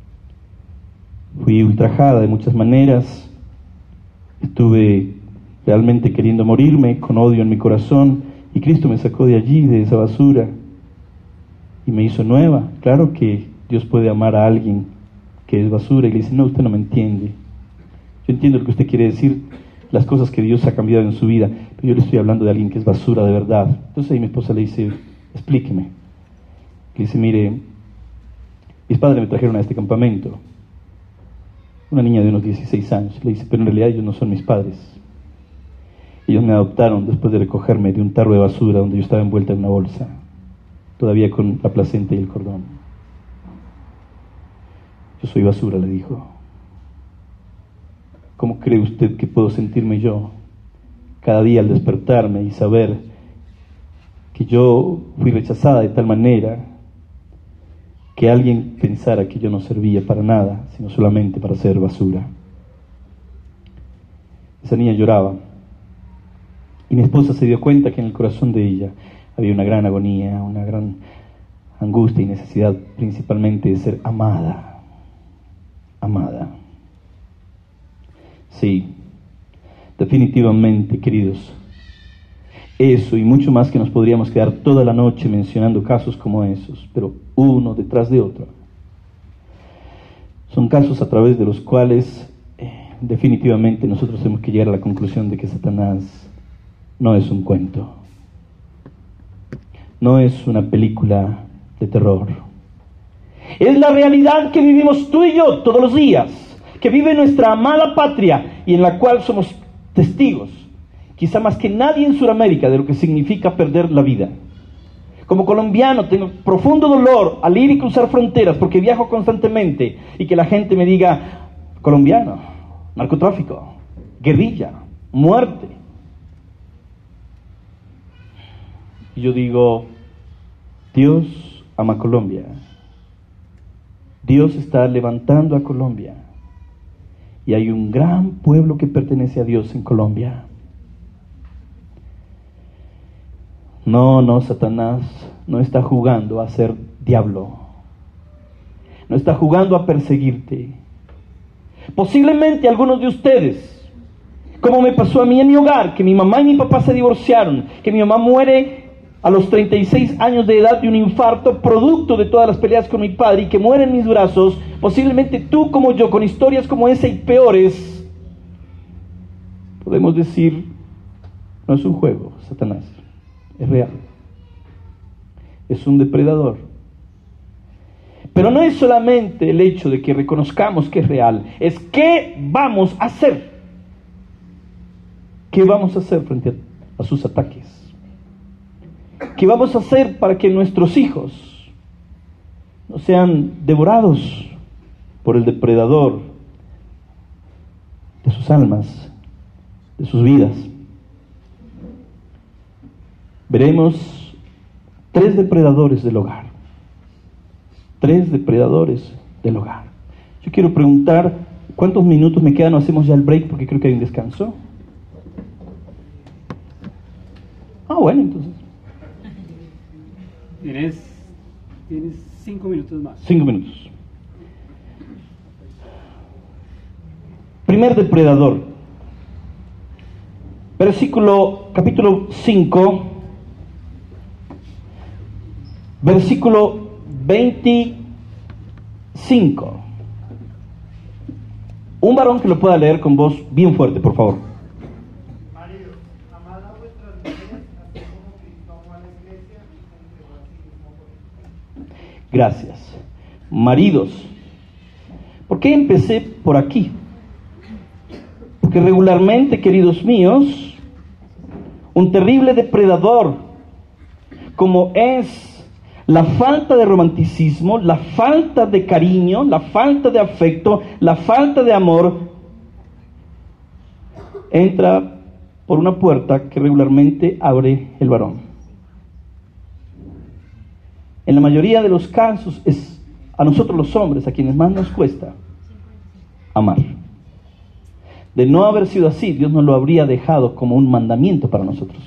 fui ultrajada de muchas maneras, estuve realmente queriendo morirme, con odio en mi corazón, y Cristo me sacó de allí, de esa basura, y me hizo nueva. Claro que Dios puede amar a alguien que es basura, y le dice, no, usted no me entiende. Yo entiendo lo que usted quiere decir, las cosas que Dios ha cambiado en su vida, pero yo le estoy hablando de alguien que es basura de verdad. Entonces ahí mi esposa le dice, explíqueme. Le dice, mire, mis padres me trajeron a este campamento, una niña de unos 16 años. Le dice, pero en realidad ellos no son mis padres. Ellos me adoptaron después de recogerme de un tarro de basura donde yo estaba envuelta en una bolsa, todavía con la placenta y el cordón. Yo soy basura, le dijo. ¿Cómo cree usted que puedo sentirme yo cada día al despertarme y saber que yo fui rechazada de tal manera que alguien pensara que yo no servía para nada, sino solamente para ser basura? Esa niña lloraba y mi esposa se dio cuenta que en el corazón de ella había una gran agonía, una gran angustia y necesidad principalmente de ser amada. Amada. Sí, definitivamente, queridos, eso y mucho más que nos podríamos quedar toda la noche mencionando casos como esos, pero uno detrás de otro. Son casos a través de los cuales definitivamente nosotros tenemos que llegar a la conclusión de que Satanás no es un cuento, no es una película de terror. Es la realidad que vivimos tú y yo todos los días, que vive nuestra amada patria y en la cual somos testigos, quizá más que nadie en Sudamérica, de lo que significa perder la vida. Como colombiano tengo profundo dolor al ir y cruzar fronteras porque viajo constantemente y que la gente me diga, colombiano, narcotráfico, guerrilla, muerte. Y yo digo, Dios ama Colombia. Dios está levantando a Colombia. Y hay un gran pueblo que pertenece a Dios en Colombia. No, Satanás no está jugando a ser diablo. No está jugando a perseguirte. Posiblemente algunos de ustedes, como me pasó a mí en mi hogar, que mi mamá y mi papá se divorciaron, que mi mamá muere a los 36 años de edad de un infarto producto de todas las peleas con mi padre y que muere en mis brazos, posiblemente tú como yo, con historias como esa y peores, podemos decir, no es un juego, Satanás, es real, es un depredador. Pero no es solamente el hecho de que reconozcamos que es real, es qué vamos a hacer. ¿Qué vamos a hacer frente a sus ataques? ¿Qué vamos a hacer para que nuestros hijos no sean devorados por el depredador de sus almas, de sus vidas? Veremos 3 depredadores del hogar. 3 depredadores del hogar. Yo quiero preguntar, ¿cuántos minutos me quedan? ¿No hacemos ya el break? Porque creo que hay un descanso. Bueno, entonces. Tienes 5 minutos más. 5 minutos. Primer depredador. Capítulo 5, versículo 25. Un varón que lo pueda leer con voz bien fuerte, por favor. Maridos, amad a vuestras mujeres, así como Cristo amó a la iglesia y se entregó a sí mismo por ella. Gracias. Maridos. ¿Por qué empecé por aquí? Porque regularmente, queridos míos, un terrible depredador, como es la falta de romanticismo, la falta de cariño, la falta de afecto, la falta de amor, entra por una puerta que regularmente abre el varón. En la mayoría de los casos es a nosotros los hombres a quienes más nos cuesta amar. De no haber sido así, Dios nos lo habría dejado como un mandamiento para nosotros.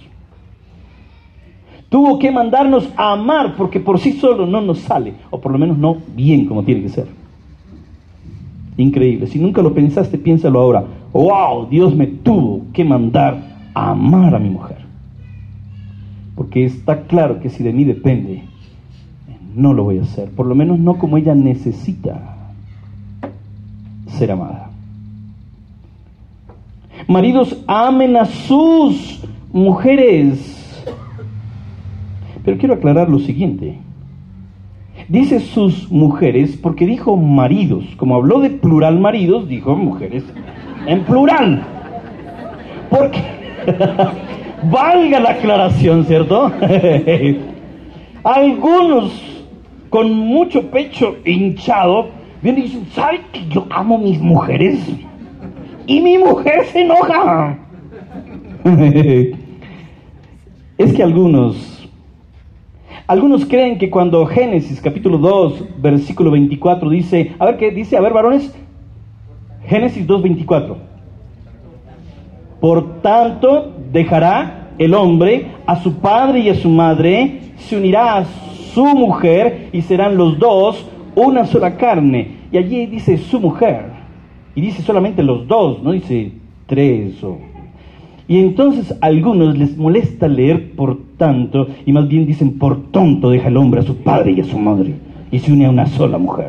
Tuvo que mandarnos a amar porque por sí solo no nos sale, o por lo menos no bien como tiene que ser. Increíble. Si nunca lo pensaste, piénsalo ahora. ¡Wow! Dios me tuvo que mandar a amar a mi mujer. Porque está claro que si de mí depende, no lo voy a hacer. Por lo menos no como ella necesita ser amada. Maridos, amen a sus mujeres. Pero quiero aclarar lo siguiente. Dice sus mujeres porque dijo maridos. Como habló de plural maridos, dijo mujeres en plural. Porque valga la aclaración, ¿cierto? Algunos con mucho pecho hinchado vienen y dicen, ¿sabe que yo amo mis mujeres? Y mi mujer se enoja. Es que algunos creen que cuando Génesis capítulo 2 versículo 24 dice, a ver qué dice, a ver varones, Génesis 2:24. Por tanto dejará el hombre a su padre y a su madre, se unirá a su mujer y serán los dos una sola carne. Y allí dice su mujer. Y dice solamente los dos, no dice 3 Y entonces a algunos les molesta leer por tanto, y más bien dicen por tonto deja el hombre a su padre y a su madre, y se une a una sola mujer.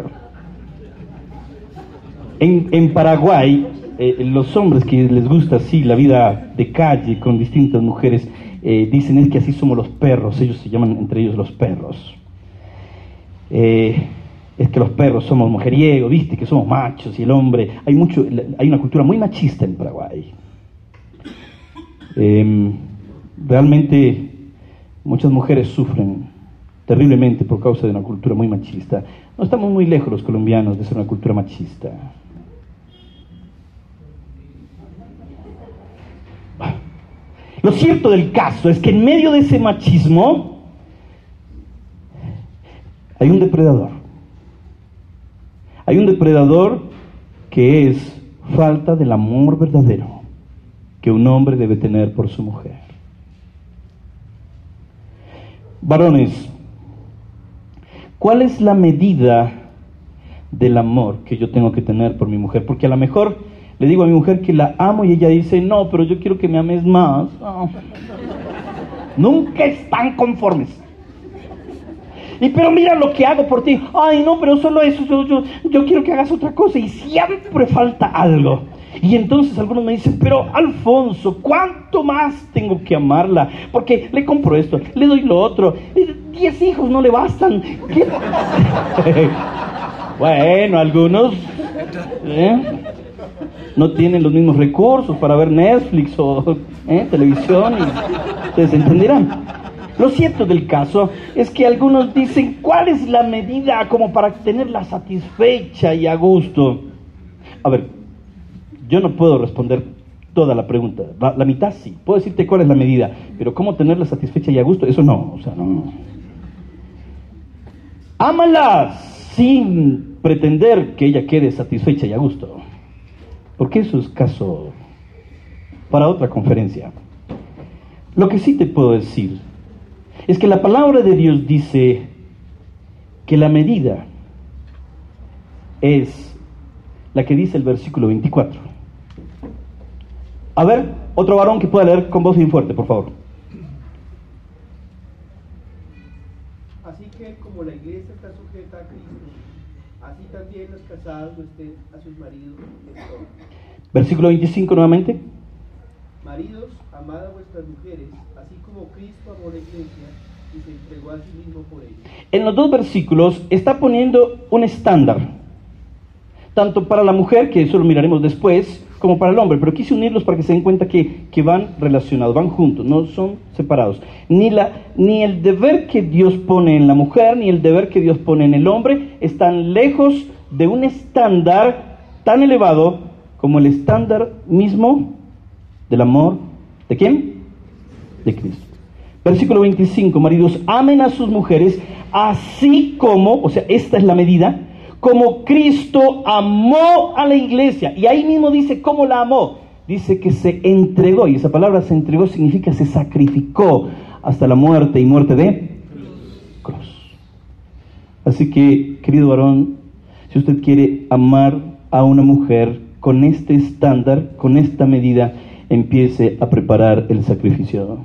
En Paraguay, los hombres que les gusta así la vida de calle con distintas mujeres, dicen es que así somos los perros, ellos se llaman entre ellos los perros. Es que los perros somos mujeriegos, viste, que somos machos, y el hombre, hay una cultura muy machista en Paraguay. Realmente muchas mujeres sufren terriblemente por causa de una cultura muy machista. No estamos muy lejos los colombianos de ser una cultura machista. Lo cierto del caso es que en medio de ese machismo hay un depredador. Hay un depredador que es falta del amor verdadero que un hombre debe tener por su mujer. Varones, ¿cuál es la medida del amor que yo tengo que tener por mi mujer? Porque a lo mejor le digo a mi mujer que la amo y ella dice, no, pero yo quiero que me ames más. Oh. Nunca están conformes. Y pero mira lo que hago por ti. Ay, no, pero solo eso, yo quiero que hagas otra cosa. Y siempre falta algo. Y entonces algunos me dicen, pero Alfonso, ¿cuánto más tengo que amarla? Porque le compro esto, le doy lo otro. 10 hijos no le bastan. ¿Qué? Bueno, algunos no tienen los mismos recursos para ver Netflix o televisión. Y ustedes entenderán. Lo cierto del caso es que algunos dicen, ¿cuál es la medida como para tenerla satisfecha y a gusto? A ver, yo no puedo responder toda la pregunta, la mitad sí, puedo decirte cuál es la medida, pero cómo tenerla satisfecha y a gusto, eso no, o sea, no. Ámala sin pretender que ella quede satisfecha y a gusto, porque eso es caso para otra conferencia. Lo que sí te puedo decir es que la palabra de Dios dice que la medida es la que dice el versículo 24. A ver, otro varón que pueda leer con voz bien fuerte, por favor. Así que como la iglesia está sujeta a Cristo, así también los casados lo estén a sus maridos en todo. Versículo 25 nuevamente. Maridos, amad a vuestras mujeres, así como Cristo amó la iglesia y se entregó a sí mismo por ella. En los dos versículos está poniendo un estándar, tanto para la mujer, que eso lo miraremos después, como para el hombre, pero quise unirlos para que se den cuenta que van relacionados, van juntos, no son separados. Ni el deber que Dios pone en la mujer, ni el deber que Dios pone en el hombre, están lejos de un estándar tan elevado como el estándar mismo del amor, ¿de quién? De Cristo. Versículo 25, maridos, amen a sus mujeres, así como, o sea, esta es la medida, como Cristo amó a la iglesia. Y ahí mismo dice cómo la amó. Dice que se entregó, y esa palabra se entregó significa se sacrificó hasta la muerte, y muerte de cruz. Así que, querido varón, si usted quiere amar a una mujer con este estándar, con esta medida, empiece a preparar el sacrificio.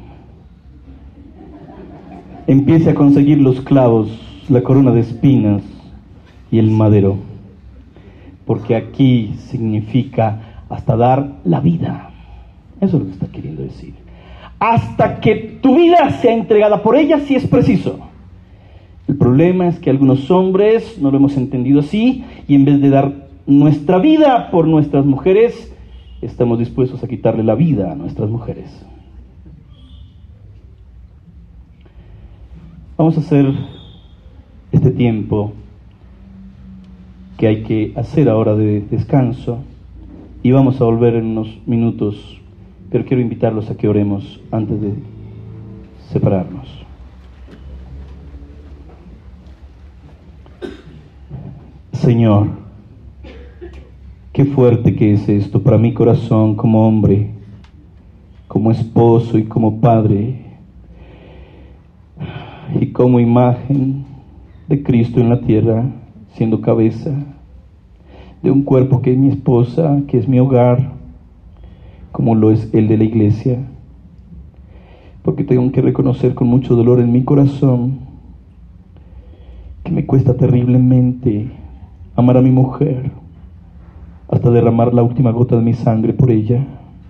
Empiece a conseguir los clavos, la corona de espinas y el madero, porque aquí significa hasta dar la vida. Eso es lo que está queriendo decir. Hasta que tu vida sea entregada por ella, si es preciso. El problema es que algunos hombres no lo hemos entendido así, y en vez de dar nuestra vida por nuestras mujeres, estamos dispuestos a quitarle la vida a nuestras mujeres. Vamos a hacer este tiempo que hay que hacer ahora de descanso, y vamos a volver en unos minutos, pero quiero invitarlos a que oremos antes de separarnos. Señor, qué fuerte que es esto para mi corazón como hombre, como esposo y como padre, y como imagen de Cristo en la tierra, siendo cabeza de un cuerpo que es mi esposa, que es mi hogar, como lo es el de la iglesia, porque tengo que reconocer con mucho dolor en mi corazón que me cuesta terriblemente amar a mi mujer, hasta derramar la última gota de mi sangre por ella,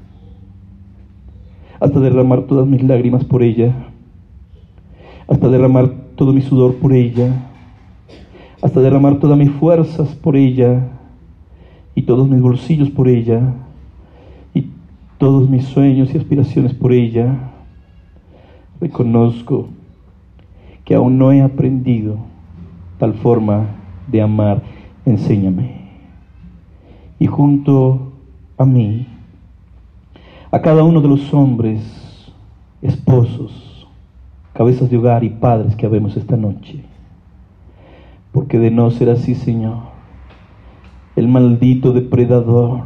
hasta derramar todas mis lágrimas por ella, hasta derramar todo mi sudor por ella, hasta derramar todas mis fuerzas por ella, y todos mis bolsillos por ella, y todos mis sueños y aspiraciones por ella. Reconozco que aún no he aprendido tal forma de amar. Enséñame. Y junto a mí, a cada uno de los hombres, esposos, cabezas de hogar y padres que habemos esta noche, porque de no ser así, Señor, el maldito depredador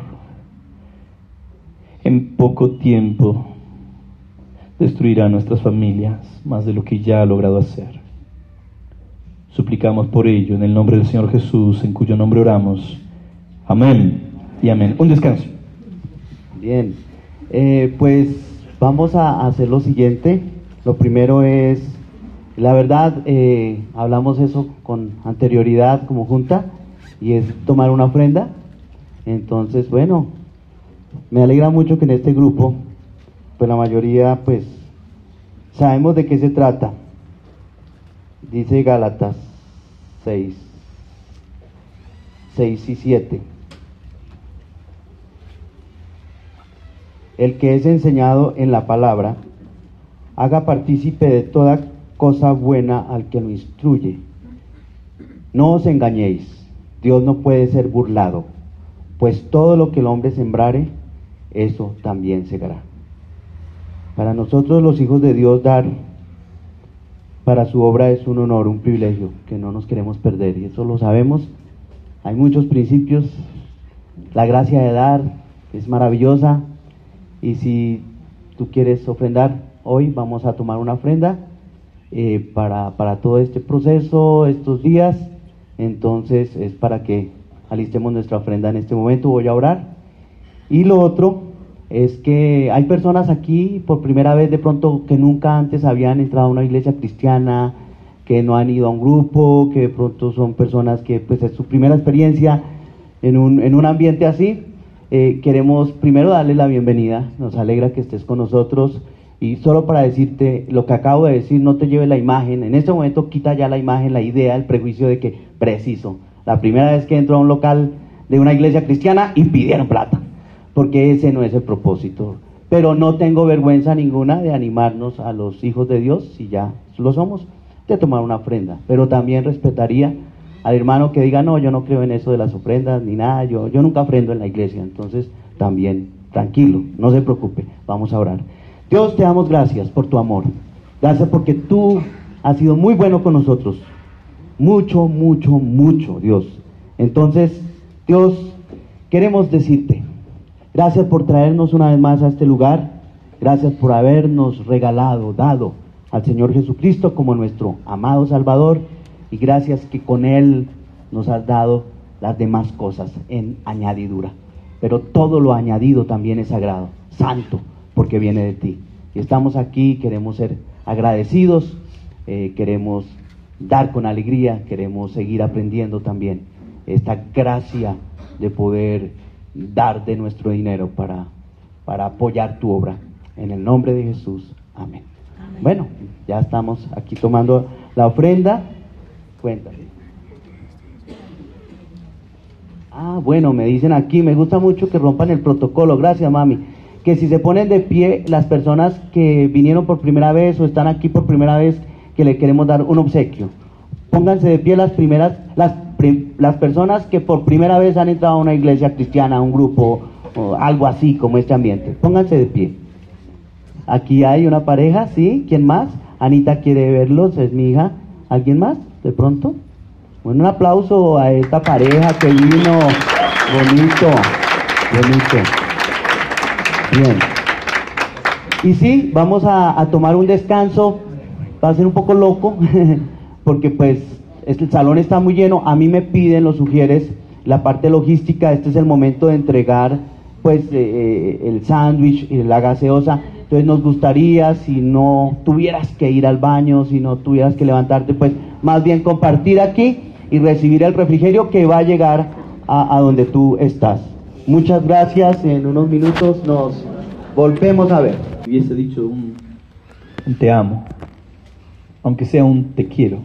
en poco tiempo destruirá nuestras familias más de lo que ya ha logrado hacer. Suplicamos por ello en el nombre del Señor Jesús, en cuyo nombre oramos. Amén y amén. Un descanso. Bien, pues vamos a hacer lo siguiente. Lo primero es, la verdad, hablamos eso con anterioridad como junta, y es tomar una ofrenda. Entonces, bueno, me alegra mucho que en este grupo, pues la mayoría, pues, sabemos de qué se trata. Dice Gálatas 6 y 7. El que es enseñado en la palabra, haga partícipe de toda cosa buena al que lo instruye. No os engañéis, Dios no puede ser burlado, pues todo lo que el hombre sembrare, eso también segará. Para nosotros los hijos de Dios, dar para su obra es un honor, un privilegio que no nos queremos perder, y eso lo sabemos. Hay muchos principios. La gracia de dar es maravillosa, y si tú quieres ofrendar hoy, vamos a tomar una ofrenda para todo este proceso, estos días. Entonces es para que alistemos nuestra ofrenda en este momento. Voy a orar. Y lo otro es que hay personas aquí por primera vez, de pronto, que nunca antes habían entrado a una iglesia cristiana, que no han ido a un grupo, que de pronto son personas que pues es su primera experiencia en un ambiente así. Queremos primero darles la bienvenida. Nos alegra que estés con nosotros, y solo para decirte lo que acabo de decir, no te lleves la imagen. En este momento quita ya la imagen, la idea, el prejuicio de que, preciso, la primera vez que entro a un local de una iglesia cristiana y pidieron plata, porque ese no es el propósito. Pero no tengo vergüenza ninguna de animarnos a los hijos de Dios, si ya lo somos, de tomar una ofrenda. Pero también respetaría al hermano que diga, no, yo no creo en eso de las ofrendas ni nada, yo nunca ofrendo en la iglesia. Entonces también, tranquilo, no se preocupe, vamos a orar. Dios, te damos gracias por tu amor. Gracias porque tú has sido muy bueno con nosotros. Mucho, mucho, mucho, Dios. Entonces, Dios, queremos decirte gracias por traernos una vez más a este lugar. Gracias por habernos regalado, dado al Señor Jesucristo como nuestro amado Salvador. Y gracias que con Él nos has dado las demás cosas en añadidura. Pero todo lo añadido también es sagrado, santo, porque viene de ti. Y estamos aquí, queremos ser agradecidos, queremos dar con alegría, queremos seguir aprendiendo también esta gracia de poder dar de nuestro dinero para apoyar tu obra. En el nombre de Jesús, amén. Amén. Bueno, ya estamos aquí tomando la ofrenda. Cuéntame. Bueno, me dicen aquí, me gusta mucho que rompan el protocolo. Gracias, mami. Que si se ponen de pie las personas que vinieron por primera vez o están aquí por primera vez, que le queremos dar un obsequio. Pónganse de pie las personas que por primera vez han entrado a una iglesia cristiana, a un grupo, o algo así como este ambiente. Pónganse de pie. Aquí hay una pareja, ¿sí? ¿Quién más? Anita quiere verlos, es mi hija. ¿Alguien más? ¿De pronto? Bueno, un aplauso a esta pareja que vino. Bonito, bonito. Bien. Y sí, vamos a tomar un descanso. Va a ser un poco loco, porque pues el salón está muy lleno. A mí me piden, lo sugieres, la parte logística. Este es el momento de entregar pues el sándwich y la gaseosa. Entonces nos gustaría, si no tuvieras que ir al baño, si no tuvieras que levantarte, pues más bien compartir aquí y recibir el refrigerio que va a llegar a donde tú estás. Muchas gracias. En unos minutos nos volvemos a ver. Hubiese dicho un te amo, aunque sea un te quiero.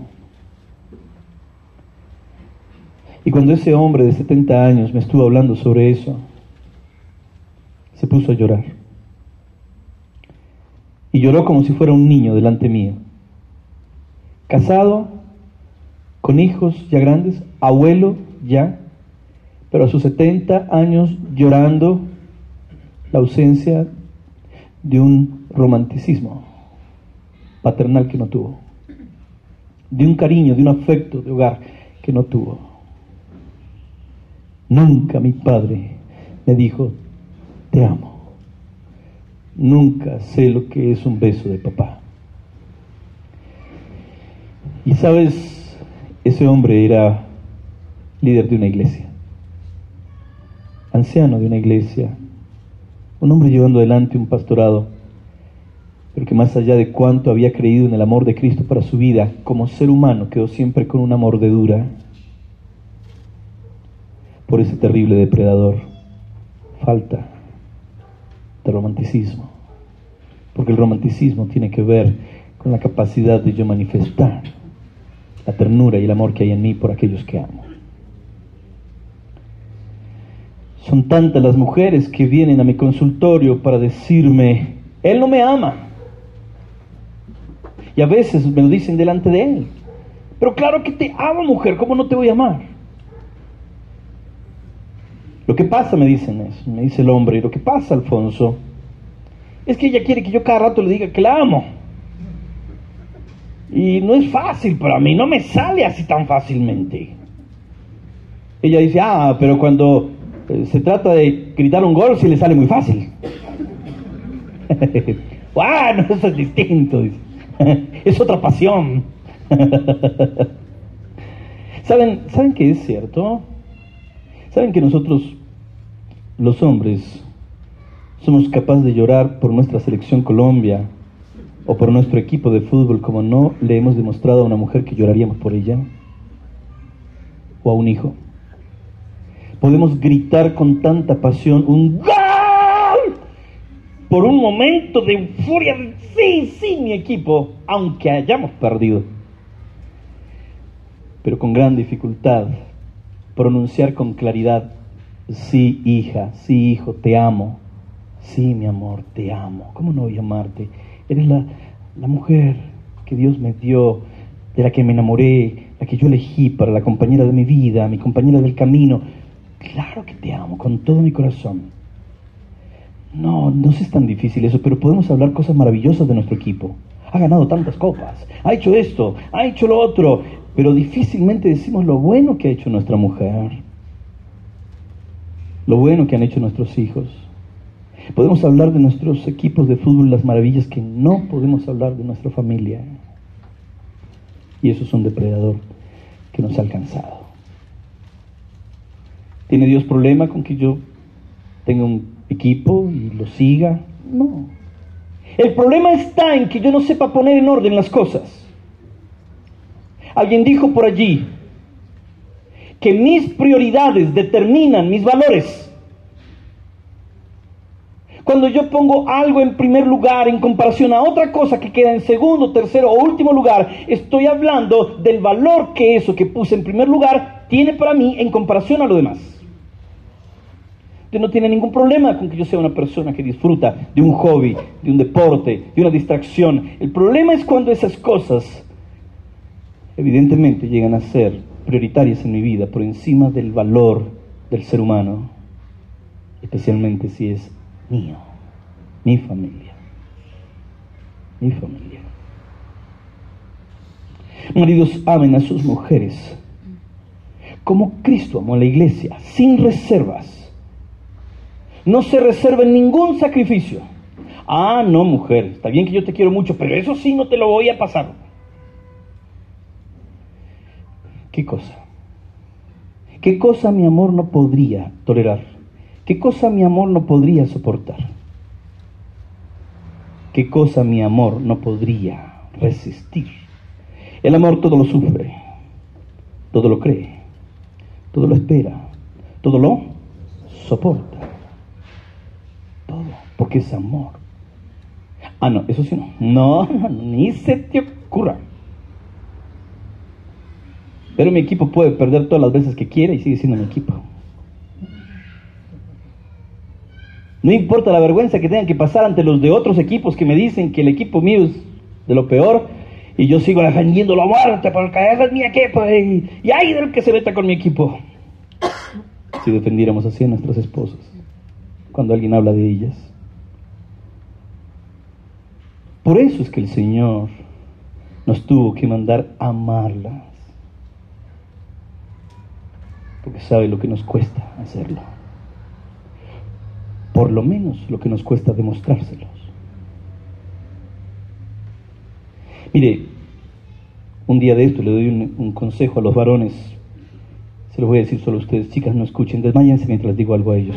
Y cuando ese hombre de 70 años me estuvo hablando sobre eso, se puso a llorar. Y lloró como si fuera un niño delante mío. casado, con hijos ya grandes, abuelo ya, pero a sus 70 años llorando la ausencia de un romanticismo paternal que no tuvo, de un cariño, de un afecto de hogar que no tuvo. Nunca mi padre me dijo, te amo. Nunca sé lo que es un beso de papá. Y sabes, ese hombre era líder de una iglesia, anciano de una iglesia, un hombre llevando adelante un pastorado, pero que más allá de cuánto había creído en el amor de Cristo para su vida, como ser humano quedó siempre con una mordedura por ese terrible depredador. Falta de romanticismo, porque el romanticismo tiene que ver con la capacidad de yo manifestar la ternura y el amor que hay en mí por aquellos que amo. Son tantas las mujeres que vienen a mi consultorio para decirme, él no me ama. Y a veces me lo dicen delante de él. Pero claro que te amo, mujer, ¿cómo no te voy a amar? Lo que pasa, me dicen eso, me dice el hombre, y lo que pasa, Alfonso, es que ella quiere que yo cada rato le diga que la amo. Y no es fácil para mí, no me sale así tan fácilmente. Ella dice, pero cuando se trata de gritar un gol, sí le sale muy fácil. Bueno, eso es distinto, dice. Es otra pasión. ¿Saben que es cierto? ¿Saben que nosotros, los hombres, somos capaces de llorar por nuestra selección Colombia o por nuestro equipo de fútbol como no le hemos demostrado a una mujer que lloraríamos por ella? ¿O a un hijo? Podemos gritar con tanta pasión un ¡gol! Por un momento de euforia, sí, mi equipo, aunque hayamos perdido. Pero con gran dificultad pronunciar con claridad, sí, hija, sí, hijo, te amo. Sí, mi amor, te amo. ¿Cómo no voy a amarte? Eres la mujer que Dios me dio, de la que me enamoré, la que yo elegí para la compañera de mi vida, mi compañera del camino. Claro que te amo, con todo mi corazón. No es tan difícil eso, pero podemos hablar cosas maravillosas de nuestro equipo. Ha ganado tantas copas, ha hecho esto, ha hecho lo otro, pero difícilmente decimos lo bueno que ha hecho nuestra mujer, lo bueno que han hecho nuestros hijos. Podemos hablar de nuestros equipos de fútbol, las maravillas que no podemos hablar de nuestra familia. Y eso es un depredador que nos ha alcanzado. ¿Tiene Dios problema con que yo tenga un equipo y lo siga? No. El problema está en que yo no sepa poner en orden las cosas. Alguien dijo por allí que mis prioridades determinan mis valores. Cuando yo pongo algo en primer lugar en comparación a otra cosa que queda en segundo, tercero o último lugar, estoy hablando del valor que eso que puse en primer lugar tiene para mí en comparación a lo demás. Usted no tiene ningún problema con que yo sea una persona que disfruta de un hobby, de un deporte, de una distracción. El problema es cuando esas cosas evidentemente llegan a ser prioritarias en mi vida por encima del valor del ser humano, especialmente si es mío, mi familia. Maridos, amen a sus mujeres como Cristo amó a la iglesia, sin reservas. No se reserven ningún sacrificio. No, mujer, está bien que yo te quiero mucho, pero eso sí no te lo voy a pasar. ¿Qué cosa? ¿Qué cosa mi amor no podría tolerar? ¿Qué cosa mi amor no podría soportar? ¿Qué cosa mi amor no podría resistir? El amor todo lo sufre, todo lo cree, todo lo espera, todo lo soporta. Todo, porque es amor. No, eso sí no. No, ni se te ocurra. Pero mi equipo puede perder todas las veces que quiera y sigue siendo mi equipo. No importa la vergüenza que tengan que pasar ante los de otros equipos que me dicen que el equipo mío es de lo peor, Y yo sigo defendiéndolo a muerte porque esa es mi equipo y hay del que se meta con mi equipo. Si defendiéramos así a nuestras esposas, cuando alguien habla de ellas. Por eso es que el Señor nos tuvo que mandar a amarlas. Porque sabe lo que nos cuesta hacerlo. Por lo menos lo que nos cuesta demostrárselos. Mire, un día de esto le doy un consejo a los varones. Se los voy a decir solo a ustedes. Chicas, no escuchen, desmáyense mientras digo algo a ellos.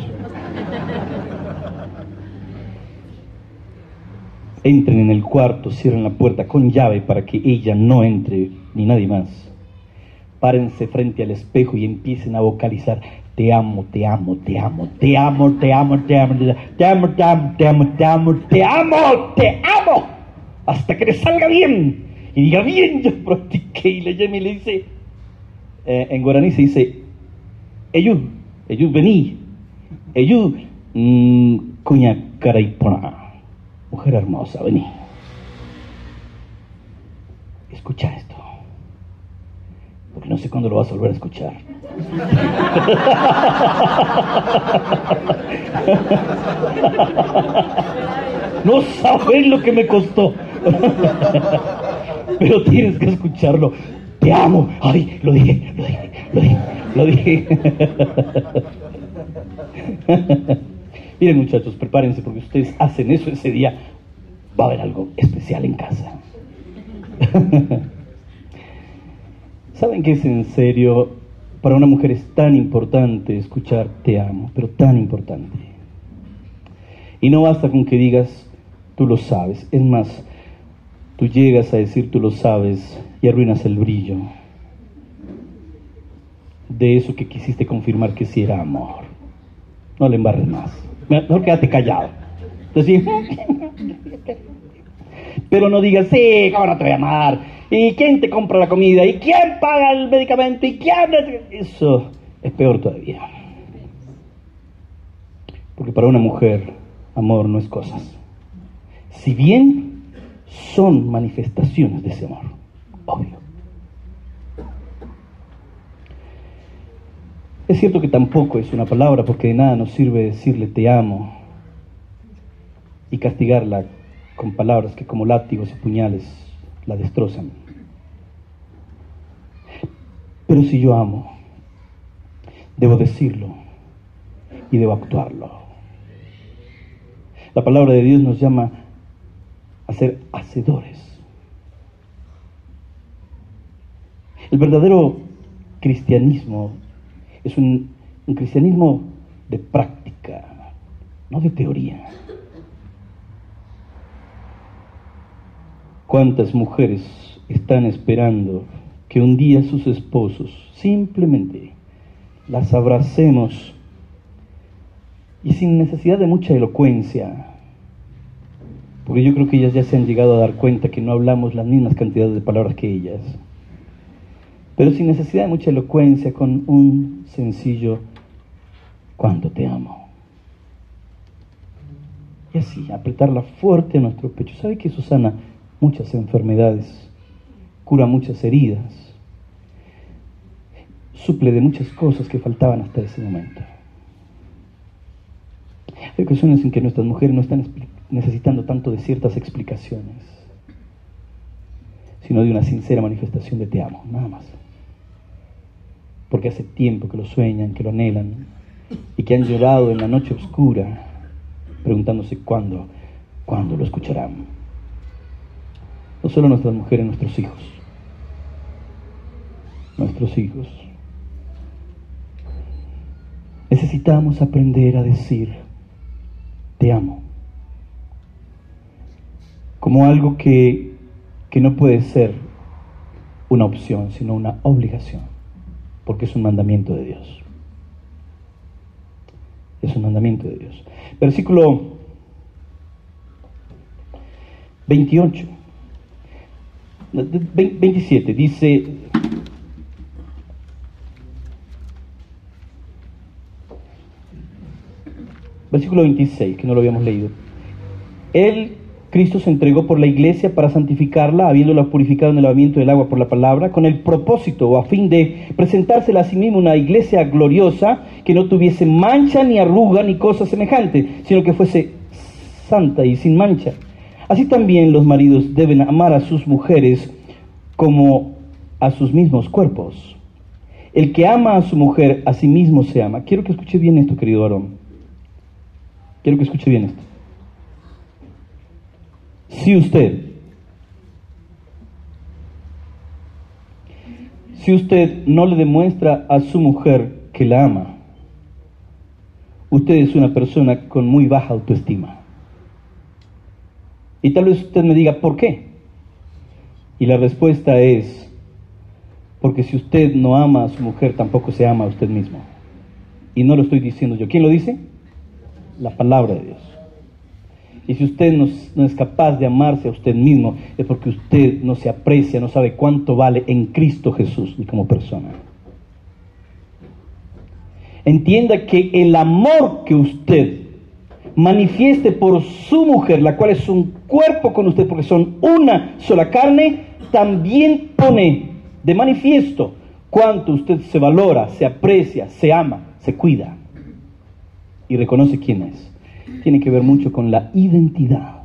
Entren en el cuarto, cierren la puerta con llave para que ella no entre, ni nadie más. Párense frente al espejo y empiecen a vocalizar: te amo, te amo, te amo, te amo, te amo, te amo, te amo, te amo, te amo, te amo, te amo, te amo, hasta que le salga bien y diga: bien, yo practiqué. Y le llama y le dice, en guaraní se dice: Eyú vení, Eyú cuña caraipona, mujer hermosa, vení, escucha esto, porque no sé cuándo lo vas a volver a escuchar. No sabes lo que me costó. Pero tienes que escucharlo. Te amo. Ay, lo dije. Miren, muchachos, prepárense porque ustedes hacen eso ese día. Va a haber algo especial en casa. ¿Saben que es en serio? Para una mujer es tan importante escuchar te amo, pero tan importante. Y no basta con que digas tú lo sabes. Es más, tú llegas a decir tú lo sabes y arruinas el brillo de eso que quisiste confirmar que sí era amor. No le embarres más. Mejor quédate callado. Entonces, pero no digas, sí, ¿cómo no te voy a amar? ¿Y quién te compra la comida? ¿Y quién paga el medicamento? ¿Y quién? Eso es peor todavía. Porque para una mujer, amor no es cosas. Si bien son manifestaciones de ese amor, obvio. Es cierto que tampoco es una palabra, porque de nada nos sirve decirle te amo y castigarla con palabras que como látigos y puñales la destrozan. Pero si yo amo, debo decirlo y debo actuarlo. La palabra de Dios nos llama a ser hacedores. El verdadero cristianismo es un cristianismo de práctica, no de teoría. ¿Cuántas mujeres están esperando que un día sus esposos simplemente las abracemos y sin necesidad de mucha elocuencia? Porque yo creo que ellas ya se han llegado a dar cuenta que no hablamos las mismas cantidades de palabras que ellas. Pero sin necesidad de mucha elocuencia, con un sencillo cuánto te amo. Y así, apretarla fuerte a nuestro pecho. ¿Sabe que eso sana muchas enfermedades? Cura muchas heridas. Suple de muchas cosas que faltaban hasta ese momento. Hay ocasiones en que nuestras mujeres no están necesitando tanto de ciertas explicaciones, sino de una sincera manifestación de te amo, nada más. Porque hace tiempo que lo sueñan, que lo anhelan, y que han llorado en la noche oscura, preguntándose cuándo lo escucharán. No solo nuestras mujeres, nuestros hijos. Nuestros hijos. Necesitamos aprender a decir te amo como algo que no puede ser una opción, sino una obligación, porque es un mandamiento de Dios. Es un mandamiento de Dios. Versículo 28, 27 dice: versículo 26, que no lo habíamos leído. Él Cristo se entregó por la iglesia para santificarla, habiéndola purificado en el lavamiento del agua por la palabra, con el propósito o a fin de presentársela a sí mismo una iglesia gloriosa, que no tuviese mancha ni arruga ni cosa semejante, sino que fuese santa y sin mancha. Así también los maridos deben amar a sus mujeres como a sus mismos cuerpos. El que ama a su mujer, a sí mismo se ama. Quiero que escuche bien esto, querido varón. Quiero que escuche bien esto. Si usted no le demuestra a su mujer que la ama, usted es una persona con muy baja autoestima. Y tal vez usted me diga, ¿por qué? Y la respuesta es, porque si usted no ama a su mujer, tampoco se ama a usted mismo. Y no lo estoy diciendo yo. ¿Quién lo dice? La palabra de Dios. Y si usted no es capaz de amarse a usted mismo, es porque usted no se aprecia, no sabe cuánto vale en Cristo Jesús y como persona. Entienda que el amor que usted manifieste por su mujer, la cual es un cuerpo con usted, porque son una sola carne, también pone de manifiesto cuánto usted se valora, se aprecia, se ama, se cuida y reconoce quién es. Tiene que ver mucho con la identidad.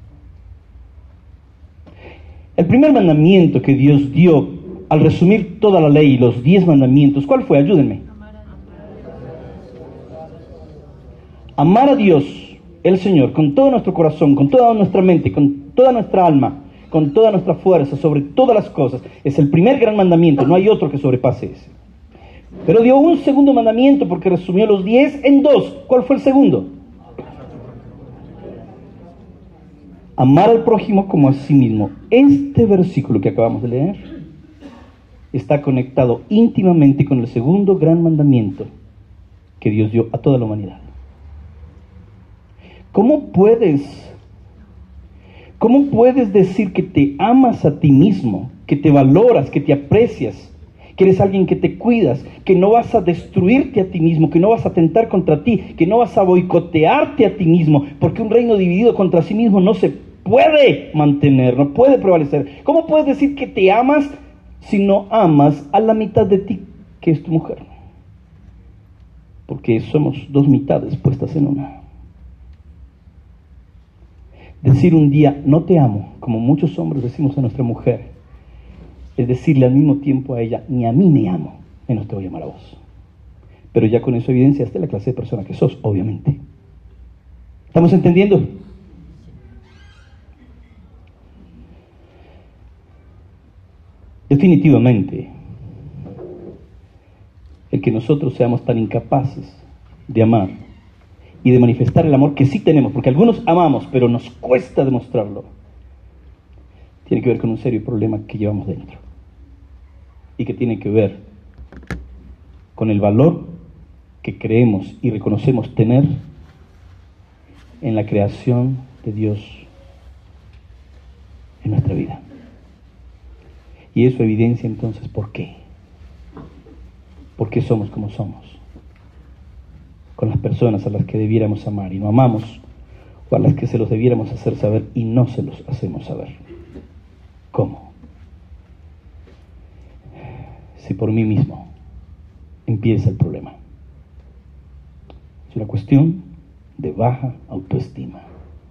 El primer mandamiento que Dios dio al resumir toda la ley y los 10 mandamientos, ¿cuál fue? Ayúdenme. Amar a Dios, el Señor, con todo nuestro corazón, con toda nuestra mente, con toda nuestra alma, con toda nuestra fuerza, sobre todas las cosas. Es el primer gran mandamiento, no hay otro que sobrepase ese. Pero dio un segundo mandamiento porque resumió los 10 en 2. ¿Cuál fue el segundo? Amar al prójimo como a sí mismo. Este versículo que acabamos de leer está conectado íntimamente con el segundo gran mandamiento que Dios dio a toda la humanidad. ¿Cómo puedes decir que te amas a ti mismo, que te valoras, que te aprecias, que eres alguien que te cuidas, que no vas a destruirte a ti mismo, que no vas a atentar contra ti, que no vas a boicotearte a ti mismo, porque un reino dividido contra sí mismo no se puede mantener, no puede prevalecer? ¿Cómo puedes decir que te amas si no amas a la mitad de ti, que es tu mujer? Porque somos dos mitades puestas en una. Decir un día, no te amo, como muchos hombres decimos a nuestra mujer, es decirle al mismo tiempo a ella, ni a mí me amo, menos te voy a amar a vos. Pero ya con eso evidenciaste la clase de persona que sos, obviamente. ¿Estamos entendiendo? Definitivamente, el que nosotros seamos tan incapaces de amar y de manifestar el amor que sí tenemos, porque algunos amamos, pero nos cuesta demostrarlo, tiene que ver con un serio problema que llevamos dentro y que tiene que ver con el valor que creemos y reconocemos tener en la creación de Dios en nuestra vida. Y eso evidencia entonces por qué. ¿Por qué somos como somos? Con las personas a las que debiéramos amar y no amamos, o a las que se los debiéramos hacer saber y no se los hacemos saber. ¿Cómo? Si por mí mismo empieza el problema. Es una cuestión de baja autoestima.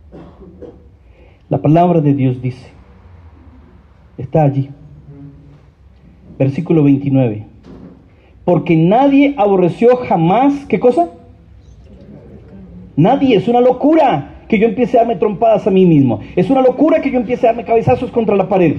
La palabra de Dios dice, está allí, versículo 29, porque nadie aborreció jamás, ¿qué cosa? Nadie. Es una locura que yo empiece a darme trompadas a mí mismo. Es una locura que yo empiece a darme cabezazos contra la pared.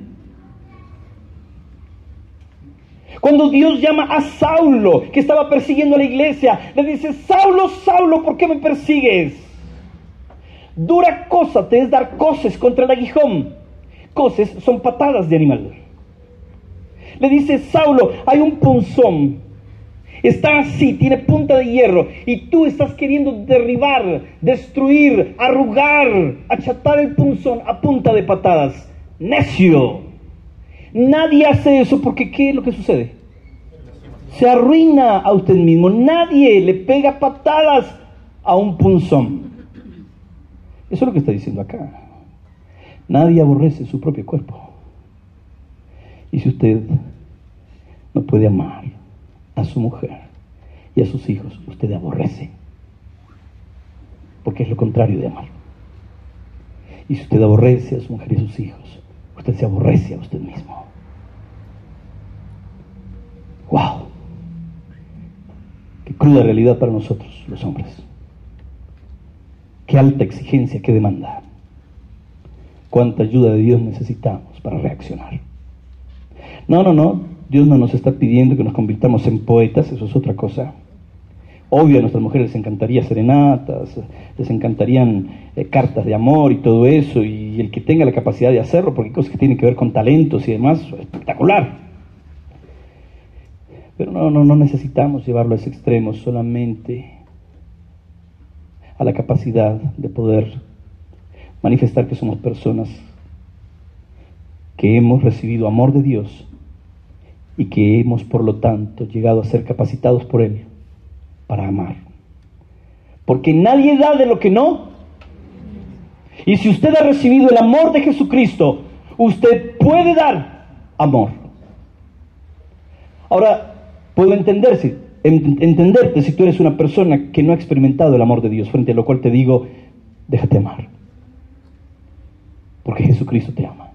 Cuando Dios llama a Saulo, que estaba persiguiendo a la iglesia, le dice, Saulo, Saulo, ¿por qué me persigues? Dura cosa te es dar coces contra el aguijón. Coces son patadas de animal. Le dice, Saulo, hay un punzón. Está así, tiene punta de hierro, y tú estás queriendo derribar, destruir, arrugar, achatar el punzón a punta de patadas. ¡Necio! Nadie hace eso porque ¿qué es lo que sucede? Se arruina a usted mismo. Nadie le pega patadas a un punzón. Eso es lo que está diciendo acá. Nadie aborrece su propio cuerpo. Y si usted no puede amar a su mujer y a sus hijos, usted aborrece. Porque es lo contrario de amar. Y si usted aborrece a su mujer y a sus hijos, usted se aborrece a usted mismo. ¡Wow! Qué cruda realidad para nosotros, los hombres. Qué alta exigencia, qué demanda. Cuánta ayuda de Dios necesitamos para reaccionar. No. Dios no nos está pidiendo que nos convirtamos en poetas, eso es otra cosa. Obvio, a nuestras mujeres les encantaría serenatas, les encantarían cartas de amor y todo eso, y el que tenga la capacidad de hacerlo, porque hay cosas que tienen que ver con talentos y demás, espectacular. Pero no necesitamos llevarlo a ese extremo, solamente a la capacidad de poder manifestar que somos personas que hemos recibido amor de Dios y que hemos, por lo tanto, llegado a ser capacitados por Él para amar. Porque nadie da de lo que no. Y si usted ha recibido el amor de Jesucristo, usted puede dar amor. Ahora, puedo entenderte si tú eres una persona que no ha experimentado el amor de Dios, frente a lo cual te digo, déjate amar. Porque Jesucristo te ama.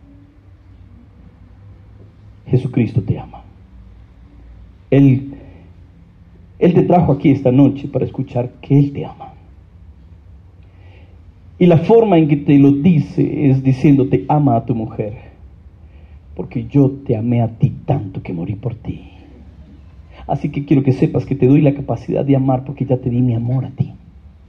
Jesucristo te ama. Él te trajo aquí esta noche para escuchar que Él te ama. Y la forma en que te lo dice es diciéndote, ama a tu mujer, porque yo te amé a ti tanto que morí por ti. Así que quiero que sepas que te doy la capacidad de amar porque ya te di mi amor a ti.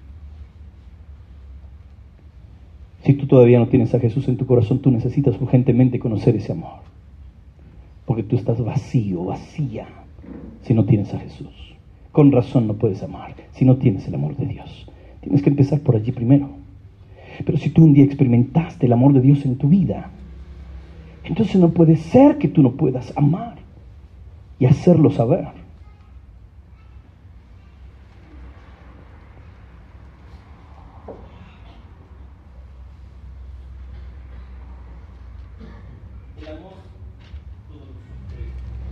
Si tú todavía no tienes a Jesús en tu corazón, tú necesitas urgentemente conocer ese amor. Porque tú estás vacío, vacía, si no tienes a Jesús. Con razón no puedes amar si no tienes el amor de Dios. Tienes que empezar por allí primero. Pero si tú un día experimentaste el amor de Dios en tu vida, entonces no puede ser que tú no puedas amar y hacerlo saber. El amor todo lo sufre,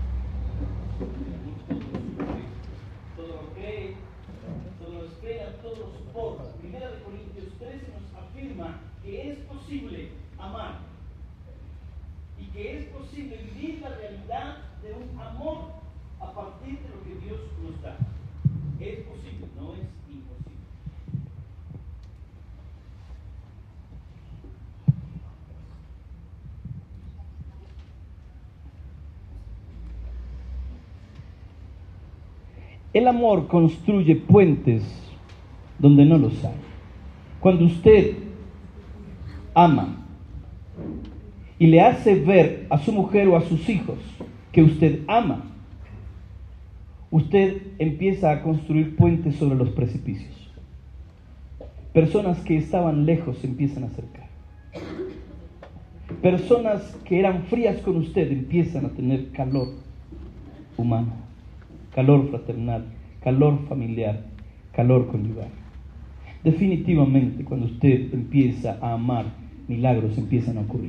todo lo cree, todo lo espera, todo lo soporta. Primera de Corintios 13 nos afirma que es posible amar y que es posible vivir la realidad de un amor a partir de lo que Dios nos da. Es posible, no es imposible. El amor construye puentes donde no los hay. Cuando usted ama y le hace ver a su mujer o a sus hijos que usted ama, usted empieza a construir puentes sobre los precipicios. Personas que estaban lejos se empiezan a acercar. Personas que eran frías con usted empiezan a tener calor humano, calor fraternal, calor familiar, calor conyugal. Definitivamente, cuando usted empieza a amar, milagros empiezan a ocurrir.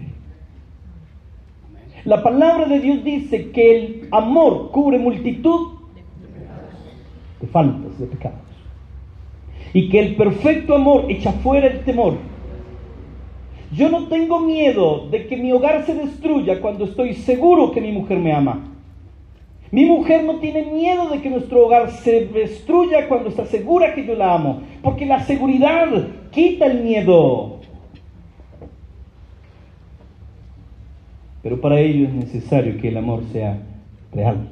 La palabra de Dios dice que el amor cubre multitud de faltas, de pecados. Y que el perfecto amor echa fuera el temor. Yo no tengo miedo de que mi hogar se destruya cuando estoy seguro que mi mujer me ama. Mi mujer no tiene miedo de que nuestro hogar se destruya cuando está segura que yo la amo, porque la seguridad quita el miedo. Pero para ello es necesario que el amor sea real.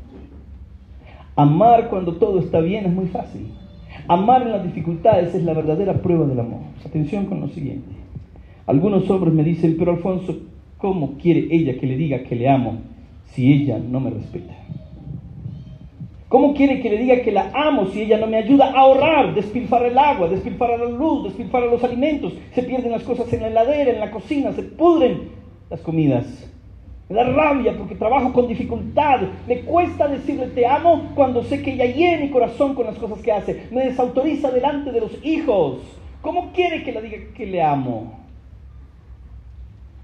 Amar cuando todo está bien es muy fácil. Amar en las dificultades es la verdadera prueba del amor. Atención con lo siguiente. Algunos hombres me dicen, pero Alfonso, ¿cómo quiere ella que le diga que le amo si ella no me respeta? ¿Cómo quiere que le diga que la amo si ella no me ayuda a ahorrar, despilfarra el agua, despilfarra la luz, despilfarra los alimentos? Se pierden las cosas en la heladera, en la cocina, se pudren las comidas. Me da rabia porque trabajo con dificultad. Me cuesta decirle te amo cuando sé que ella hiere mi corazón con las cosas que hace. Me desautoriza delante de los hijos. ¿Cómo quiere que le diga que le amo?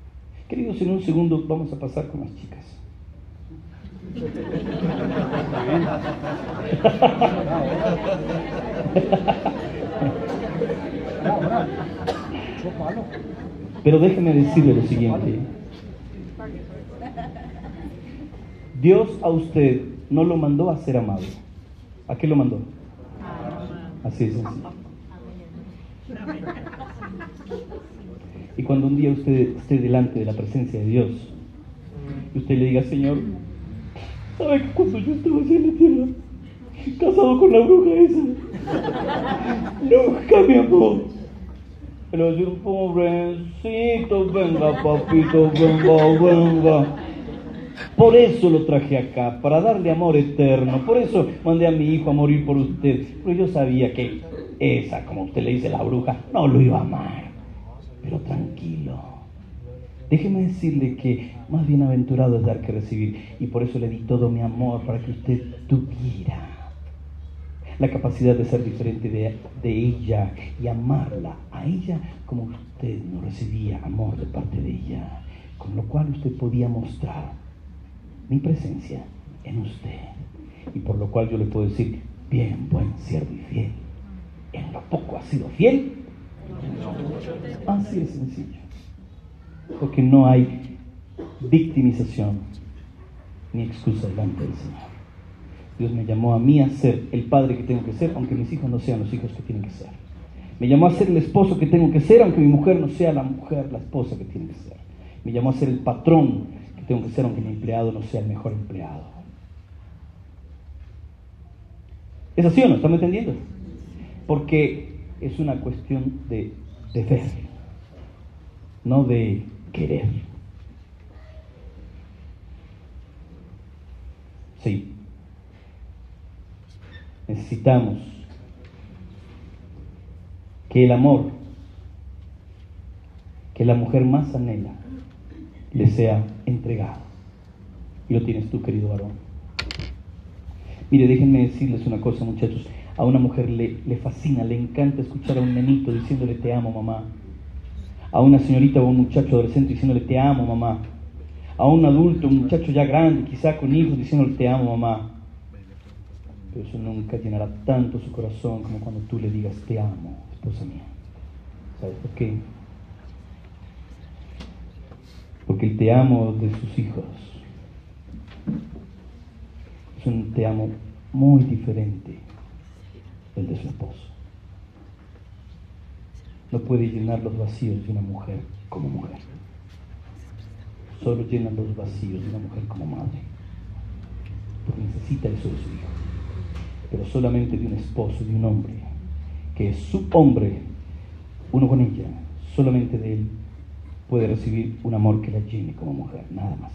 Queridos, en un segundo vamos a pasar con las chicas. Pero déjeme decirle lo siguiente. Dios a usted no lo mandó a ser amado. ¿A qué lo mandó? Así es sencillo. Y cuando un día usted esté delante de la presencia de Dios, y usted le diga: Señor, ¿sabe que cuando yo estaba allá en la tierra, casado con la bruja esa, nunca me amó? Pero yo, pobrecito, venga papito, venga. Por eso lo traje acá, para darle amor eterno. Por eso mandé a mi hijo a morir por usted. Pero yo sabía que esa, como usted le dice, la bruja, no lo iba a amar. Pero tranquilo, déjeme decirle que más bienaventurado es dar que recibir. Y por eso le di todo mi amor, para que usted tuviera la capacidad de ser diferente de ella y amarla a ella como usted no recibía amor de parte de ella, con lo cual usted podía mostrar mi presencia en usted, y por lo cual yo le puedo decir: bien, buen siervo y fiel, en lo poco has sido fiel. Así de sencillo, porque no hay victimización ni excusa delante del Señor. Dios me llamó a mí a ser el padre que tengo que ser, aunque mis hijos no sean los hijos que tienen que ser. Me llamó a ser el esposo que tengo que ser, aunque mi mujer no sea la mujer, la esposa que tiene que ser. Me llamó a ser el patrón que tengo que ser, aunque mi empleado no sea el mejor empleado. ¿Es así o no? ¿Están entendiendo? Porque es una cuestión de ver, no de querer. Sí. Necesitamos que el amor que la mujer más anhela le sea entregado. Y lo tienes tú, querido varón. Mire, déjenme decirles una cosa, muchachos. A una mujer le fascina, le encanta escuchar a un nenito diciéndole: te amo, mamá. A una señorita o un muchacho adolescente diciéndole: te amo, mamá. A un adulto, un muchacho ya grande, quizá con hijos, diciéndole: te amo, mamá. Pero eso nunca llenará tanto su corazón como cuando tú le digas: te amo, esposa mía. ¿Sabes por qué? Porque el te amo de sus hijos es un te amo muy diferente del de su esposo. No puede llenar los vacíos de una mujer como mujer. Solo llena los vacíos de una mujer como madre, porque necesita eso de su hijo. Pero solamente de un esposo, de un hombre, que es su hombre, uno con ella, solamente de él puede recibir un amor que la llene como mujer, nada más.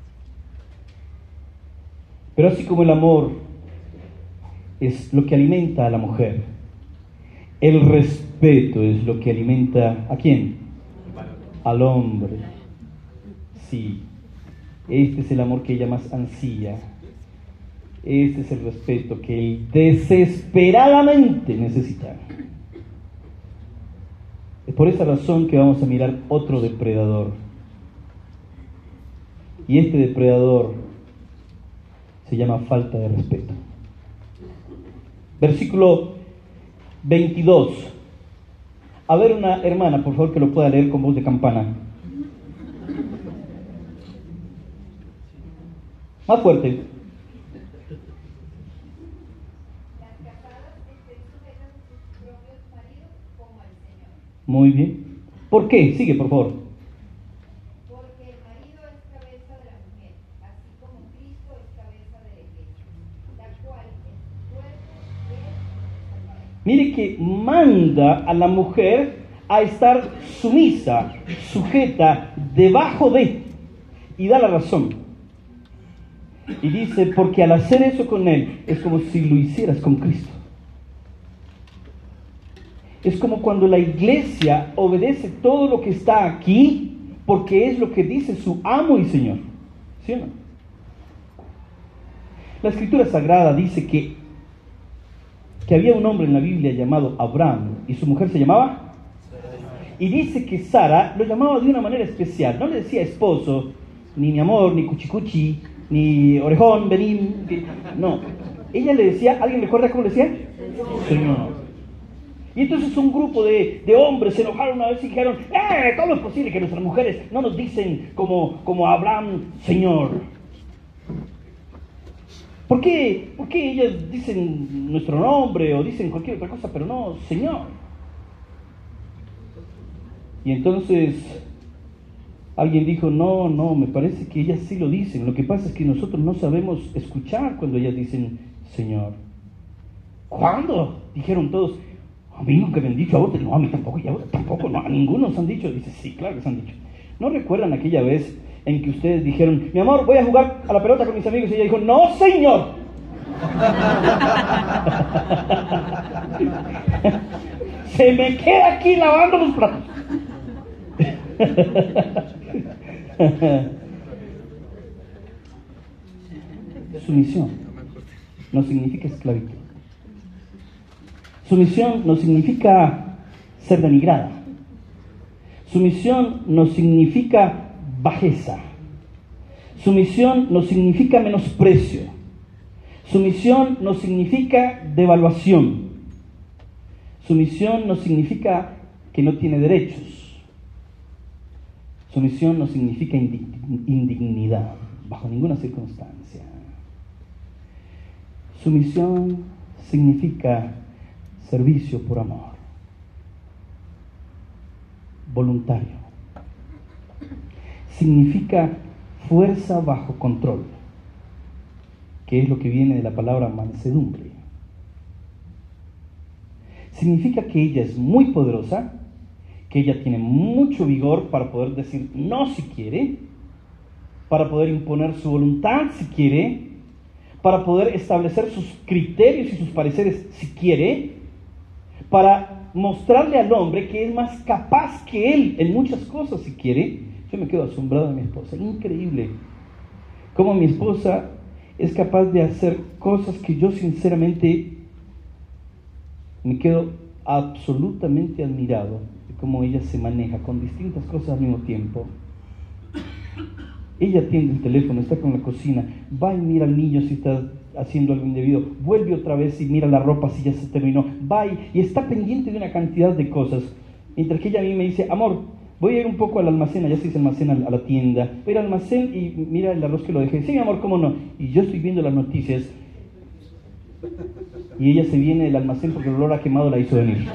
Pero así como el amor es lo que alimenta a la mujer, el respeto es lo que alimenta ¿a quién? Al hombre. Sí, este es el amor que ella más ansía. Este es el respeto que él desesperadamente necesita. Es por esa razón que vamos a mirar otro depredador. Y este depredador se llama falta de respeto. Versículo 22. A ver, una hermana, por favor, que lo pueda leer con voz de campana. Más fuerte. Muy bien. ¿Por qué? Sigue, por favor. Porque el marido es cabeza de la mujer, así como Cristo es cabeza de la iglesia, la cual es cuerpo de Salvador. Mire que manda a la mujer a estar sumisa, sujeta, debajo de, y da la razón. Y dice: porque al hacer eso con él, es como si lo hicieras con Cristo. Es como cuando la iglesia obedece todo lo que está aquí, porque es lo que dice su amo y Señor. ¿Sí o no? La Escritura Sagrada dice que había un hombre en la Biblia llamado Abraham, y su mujer se llamaba, Y dice que Sara lo llamaba de una manera especial. No le decía esposo, ni mi amor, ni cuchicuchi, ni orejón, vení. No. Ella le decía, ¿alguien recuerda cómo le decía? Señor. Y entonces un grupo de hombres se enojaron una vez y dijeron, ¿cómo es posible que nuestras mujeres no nos dicen como Abraham, Señor? ¿Por qué ellas dicen nuestro nombre o dicen cualquier otra cosa, pero no Señor? Y entonces alguien dijo, no, me parece que ellas sí lo dicen. Lo que pasa es que nosotros no sabemos escuchar cuando ellas dicen Señor. ¿Cuándo? Dijeron todos. A mí nunca me han dicho, a vos, no, a mí tampoco, y a vos tampoco, no, a ninguno nos han dicho. Dice, sí, claro que se han dicho. ¿No recuerdan aquella vez en que ustedes dijeron, mi amor, voy a jugar a la pelota con mis amigos? Y ella dijo, no, señor. Se me queda aquí lavando los platos. Sumisión no significa esclavitud. Sumisión no significa ser denigrada. Sumisión no significa bajeza. Sumisión no significa menosprecio. Sumisión no significa devaluación. Sumisión no significa que no tiene derechos. Sumisión no significa indignidad, bajo ninguna circunstancia. Sumisión significa servicio por amor, voluntario. Significa fuerza bajo control, que es lo que viene de la palabra mansedumbre. Significa que ella es muy poderosa, que ella tiene mucho vigor para poder decir no si quiere, para poder imponer su voluntad si quiere, para poder establecer sus criterios y sus pareceres si quiere, para mostrarle al hombre que es más capaz que él en muchas cosas si quiere. Yo me quedo asombrado de mi esposa, increíble cómo mi esposa es capaz de hacer cosas que yo sinceramente me quedo absolutamente admirado de cómo ella se maneja con distintas cosas al mismo tiempo. Ella atiende el teléfono, está con la cocina, va y mira al niño si está haciendo algo indebido, vuelve otra vez y mira la ropa si ya se terminó, va y está pendiente de una cantidad de cosas, mientras que ella a mí me dice, amor, voy a ir un poco al almacén, allá se dice almacén a la tienda, voy a ir al almacén y mira el arroz que lo dejé. Sí, mi amor, cómo no. Y yo estoy viendo las noticias y ella se viene del almacén porque el olor a quemado la hizo venir.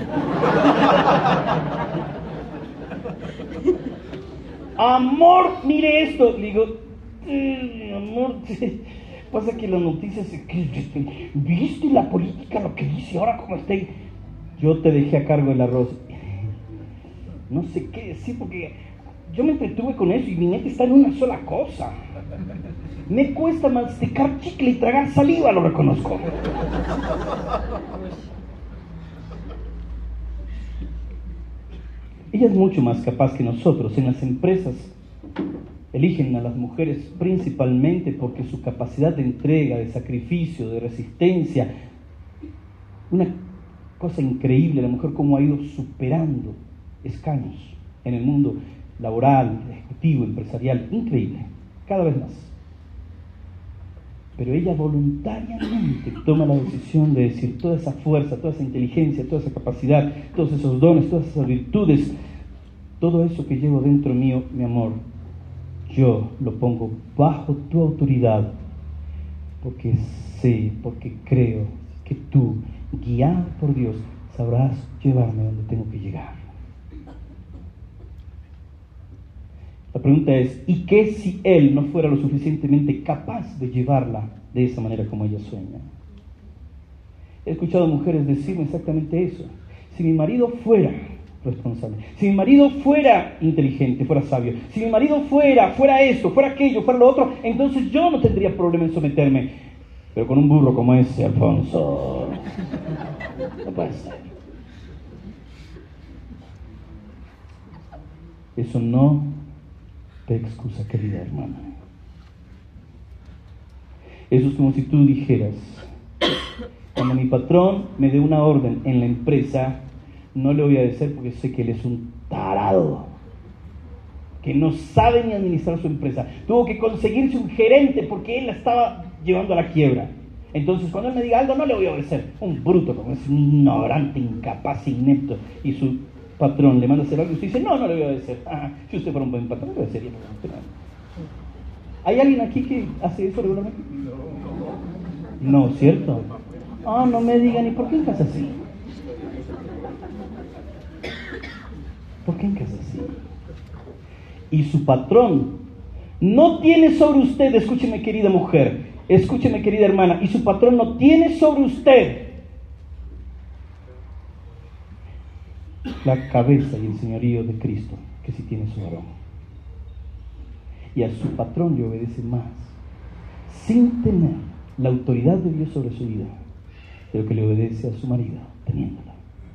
Amor, mire esto. Le digo, amor, pasa que las noticias, ¿viste la política, lo que dice ahora, cómo está? Yo te dejé a cargo del arroz. No sé qué decir porque yo me entretuve con eso y mi mente está en una sola cosa. Me cuesta masticar chicle y tragar saliva, lo reconozco. Ella es mucho más capaz que nosotros. En las empresas eligen a las mujeres principalmente porque su capacidad de entrega, de sacrificio, de resistencia, una cosa increíble, la mujer cómo ha ido superando escaños en el mundo laboral, ejecutivo, empresarial, increíble, cada vez más. Pero ella voluntariamente toma la decisión de decir, toda esa fuerza, toda esa inteligencia, toda esa capacidad, todos esos dones, todas esas virtudes, todo eso que llevo dentro mío, mi amor, yo lo pongo bajo tu autoridad, porque sé, porque creo que tú, guiado por Dios, sabrás llevarme donde tengo que llegar. La pregunta es, ¿y qué si él no fuera lo suficientemente capaz de llevarla de esa manera como ella sueña? He escuchado mujeres decirme exactamente eso. Si mi marido fuera responsable, si mi marido fuera inteligente, fuera sabio, si mi marido fuera esto, fuera aquello, fuera lo otro, entonces yo no tendría problema en someterme. Pero con un burro como ese, Alfonso, no puede ser. Eso no te excusa, querida hermana. Eso es como si tú dijeras, cuando mi patrón me dé una orden en la empresa, no le voy a obedecer porque sé que él es un tarado, que no sabe ni administrar su empresa. Tuvo que conseguirse un gerente porque él la estaba llevando a la quiebra. Entonces, cuando él me diga algo, no le voy a obedecer. Un bruto, como es un ignorante, incapaz, inepto. Y su patrón le manda a hacer algo y usted dice, no le voy a obedecer. Si usted fuera un buen patrón, le obedecería. ¿Hay alguien aquí que hace eso regularmente? No, ¿cierto? No me digan, ¿y por qué en casa así? ¿Por qué en casa así? Y su patrón no tiene sobre usted, escúcheme querida mujer, escúcheme querida hermana, y su patrón no tiene sobre usted la cabeza y el señorío de Cristo que sí tiene su varón. Y a su patrón le obedece más, sin tener la autoridad de Dios sobre su vida, de lo que le obedece a su marido, teniéndola.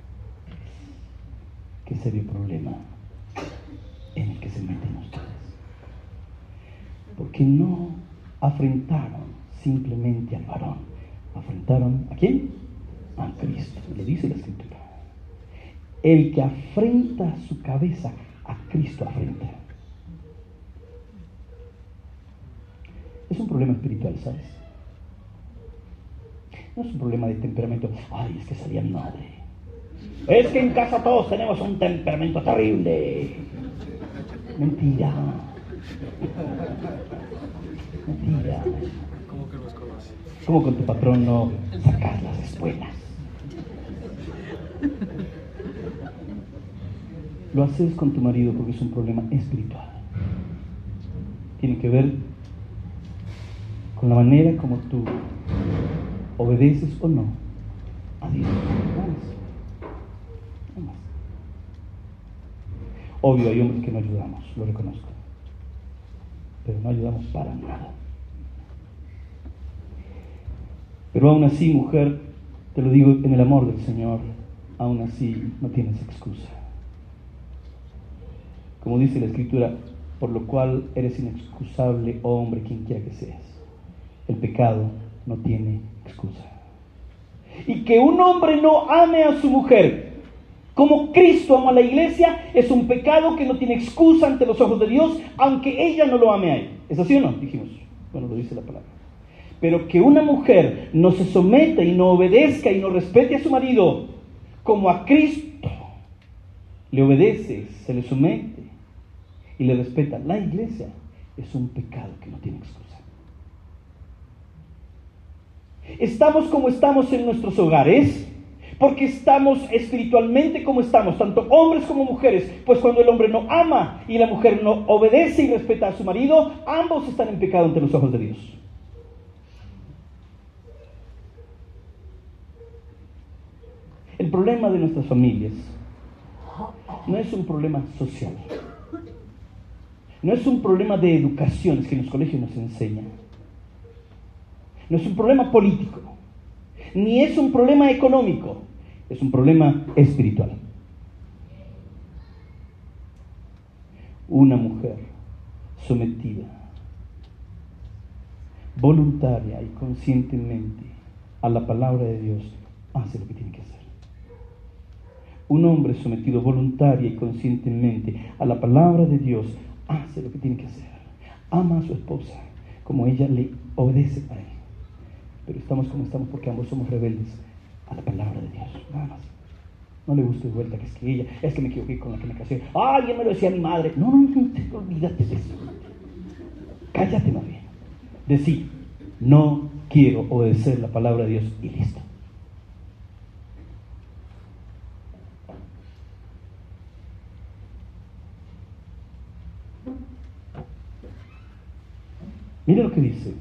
Qué serio problema en el que se meten ustedes. Porque no afrentaron simplemente al varón, afrentaron ¿a quién? A Cristo, lo dice la Escritura. El que afrenta su cabeza, a Cristo afrenta. Es un problema espiritual, ¿sabes? No es un problema de temperamento. Ay, es que salía mi madre. Es que en casa todos tenemos un temperamento terrible. Mentira. Mentira. ¿Cómo que los conoce? ¿Cómo con tu patrón no sacas las espuelas? Lo haces con tu marido porque es un problema espiritual. Tiene que ver con la manera como tú obedeces o no a Dios. No más. Obvio, hay hombres que no ayudamos, lo reconozco, pero no ayudamos para nada. Pero aún así, mujer, te lo digo en el amor del Señor, aún así no tienes excusa. Como dice la Escritura, por lo cual eres inexcusable, oh hombre, quien quiera que seas. El pecado no tiene excusa. Y que un hombre no ame a su mujer como Cristo ama a la iglesia es un pecado que no tiene excusa ante los ojos de Dios, aunque ella no lo ame a él. ¿Es así o no? Dijimos. Bueno, lo dice la palabra. Pero que una mujer no se someta y no obedezca y no respete a su marido como a Cristo le obedece, se le somete y le respeta la iglesia, es un pecado que no tiene excusa. Estamos como estamos en nuestros hogares porque estamos espiritualmente como estamos, tanto hombres como mujeres, pues cuando el hombre no ama y la mujer no obedece y respeta a su marido, ambos están en pecado ante los ojos de Dios. El problema de nuestras familias no es un problema social, no es un problema de educación, es que en los colegios nos enseñan. No es un problema político, ni es un problema económico, es un problema espiritual. Una mujer sometida, voluntaria y conscientemente a la palabra de Dios hace lo que tiene que hacer. Un hombre sometido voluntaria y conscientemente a la palabra de Dios hace lo que tiene que hacer. Ama a su esposa como ella le obedece a él. Pero estamos como estamos porque ambos somos rebeldes a la palabra de Dios, nada más. No le guste de vuelta que es que ella, es que me equivoqué con la que me casé. Alguien me lo decía a mi madre. No, olvídate de eso. Cállate más bien. Decí, no quiero obedecer la palabra de Dios y listo. Mira lo que dice.